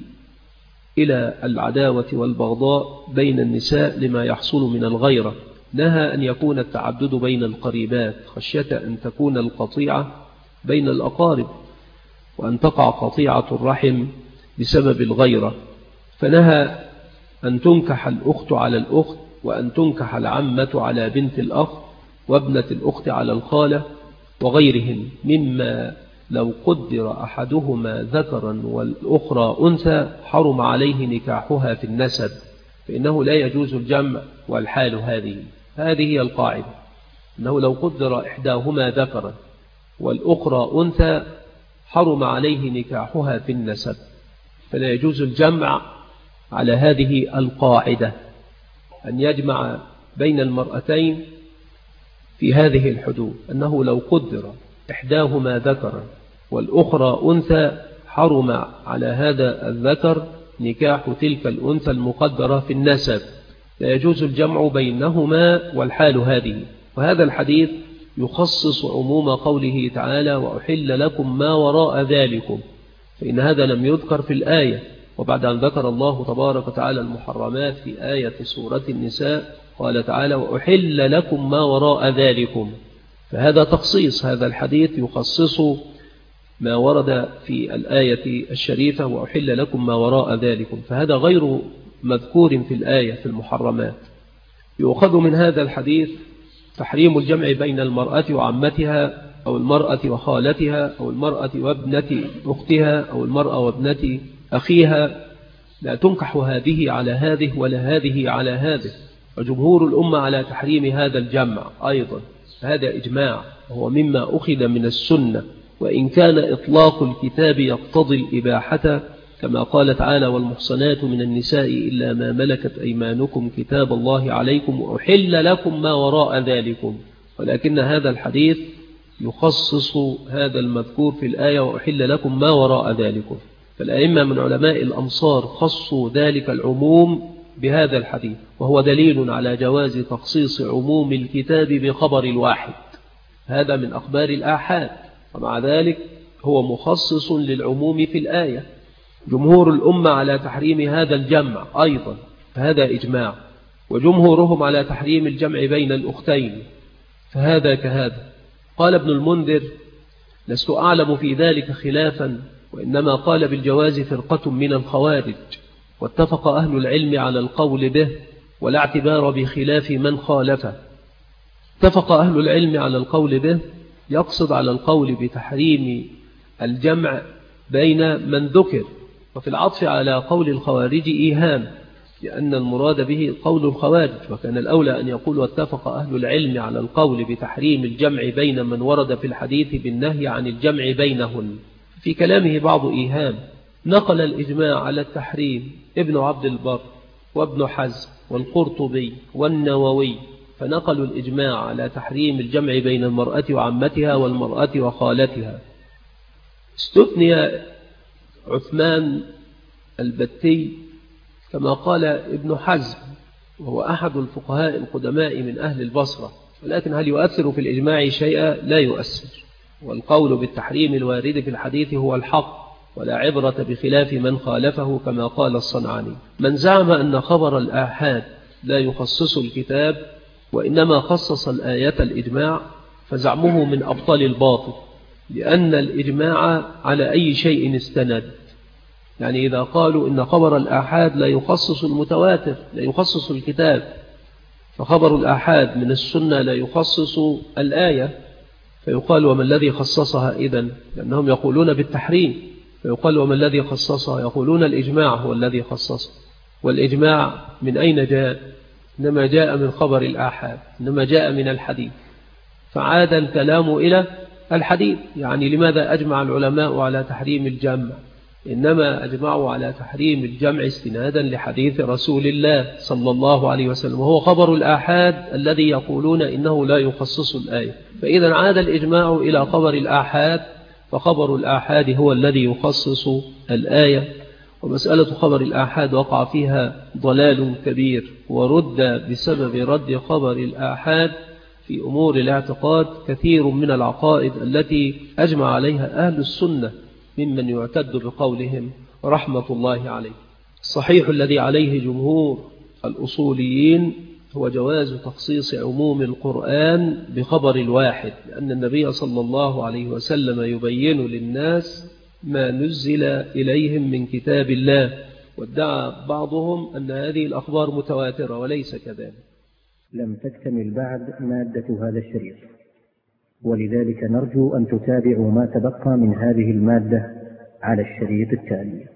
إلى العداوة والبغضاء بين النساء لما يحصل من الغيرة، نهى أن يكون التعدد بين القريبات خشية أن تكون القطيعة بين الأقارب وأن تقع قطيعة الرحم بسبب الغيرة، فنهى أن تنكح الأخت على الأخت، وأن تنكح العمة على بنت الأخ، وابنة الأخت على الخالة وغيرهن، مما لو قدر أحدهما ذكرا والأخرى أنثى حرم عليه نكاحها في النسب، فإنه لا يجوز الجمع. والحال هذه هي القاعدة، أنه لو قدر إحداهما ذكرا والأخرى أنثى حرم عليه نكاحها في النسب، فلا يجوز الجمع على هذه القاعدة، أن يجمع بين المرأتين في هذه الحدود، أنه لو قدر إحداهما ذكرا والأخرى أنثى حرم على هذا الذكر نكاح تلك الأنثى المقدرة في النسب، لا يجوز الجمع بينهما. والحال هذه. وهذا الحديث يخصص عموم قوله تعالى وأحل لكم ما وراء ذلكم، فإن هذا لم يذكر في الآية. وبعد أن ذكر الله تبارك وتعالى المحرمات في آية سورة النساء قال تعالى وأحل لكم ما وراء ذلكم، فهذا تخصيص. هذا الحديث يخصص ما ورد في الآية الشريفة وأحل لكم ما وراء ذلكم، فهذا غير مذكور في الآية في المحرمات. يؤخذ من هذا الحديث تحريم الجمع بين المرأة وعمتها أو المرأة وخالتها أو المرأة وابنة أختها أو المرأة وابنة أخيها، لا تنكح هذه على هذه ولا هذه على هذه. وجمهور الأمة على تحريم هذا الجمع أيضا، هذا إجماع وهو مما أخذ من السنة، وإن كان إطلاق الكتاب يقتضي الإباحة كما قال تعالى والمحصنات من النساء إلا ما ملكت أيمانكم كتاب الله عليكم وأحل لكم ما وراء ذلكم، ولكن هذا الحديث يخصص هذا المذكور في الآية وأحل لكم ما وراء ذلكم. فالأئمة من علماء الأمصار خصوا ذلك العموم بهذا الحديث، وهو دليل على جواز تخصيص عموم الكتاب بخبر الواحد، هذا من أخبار الآحاد، ومع ذلك هو مخصص للعموم في الآية. جمهور الأمة على تحريم هذا الجمع أيضا، فهذا إجماع، وجمهورهم على تحريم الجمع بين الأختين، فهذا كهذا. قال ابن المنذر لست أعلم في ذلك خلافا، وإنما قال بالجواز فرقة من الخوارج، واتفق أهل العلم على القول به ولا اعتبار بخلاف من خالفه. اتفق أهل العلم على القول به يقصد على القول بتحريم الجمع بين من ذكر، وفي العطف على قول الخوارج إيهام، لأن المراد به قول الخوارج، وكان الأولى أن يقول واتفق أهل العلم على القول بتحريم الجمع بين من ورد في الحديث بالنهي عن الجمع بينهن. في كلامه بعض إيهام. نقل الإجماع على التحريم ابن عبد البر وابن حزم والقرطبي والنووي، فنقلوا الإجماع على تحريم الجمع بين المرأة وعمتها والمرأة وخالتها. استثني عثمان البتي كما قال ابن حزم، وهو أحد الفقهاء القدماء من أهل البصرة، ولكن هل يؤثر في الإجماع شيئا؟ لا يؤثر، والقول بالتحريم الوارد في الحديث هو الحق، ولا عبرة بخلاف من خالفه كما قال الصنعاني. من زعم أن خبر الآحاد لا يخصص الكتاب وإنما خصص الآية الإجماع، فزعمه من أبطال الباطل، لأن الإجماع على أي شيء استند. يعني إذا قالوا إن خبر الآحاد لا يخصص المتواتر، لا يخصص الكتاب، فخبر الآحاد من السنة لا يخصص الآية، فيقال وما الذي خصصها إذن؟ لأنهم يقولون بالتحريم، فيقال وما الذي خصصها؟ يقولون الإجماع هو الذي خصصها. والإجماع من أين جاء؟ إنما جاء من خبر الآحاد، إنما جاء من الحديث، فعاد الكلام إلى الحديث. يعني لماذا أجمع العلماء على تحريم الجمع؟ إنما أجمعوا على تحريم الجمع استنادا لحديث رسول الله صلى الله عليه وسلم، وهو خبر الآحاد الذي يقولون إنه لا يخصص الآية. فإذا عاد الإجماع إلى خبر الآحاد، فخبر الآحاد هو الذي يخصص الآية. ومسألة خبر الآحاد وقع فيها ضلال كبير، ورد بسبب رد خبر الآحاد في أمور الاعتقاد كثير من العقائد التي أجمع عليها أهل السنة ممن يعتد بقولهم رحمة الله عليه. الصحيح الذي عليه جمهور الأصوليين هو جواز تخصيص عموم القرآن بخبر الواحد، لأن النبي صلى الله عليه وسلم يبين للناس ما نزل إليهم من كتاب الله، وادعى بعضهم أن هذه الأخبار متواترة وليس كذلك. لم تكتمل بعد مادة هذا الشريط، ولذلك نرجو أن تتابعوا ما تبقى من هذه المادة على الشريط التالي.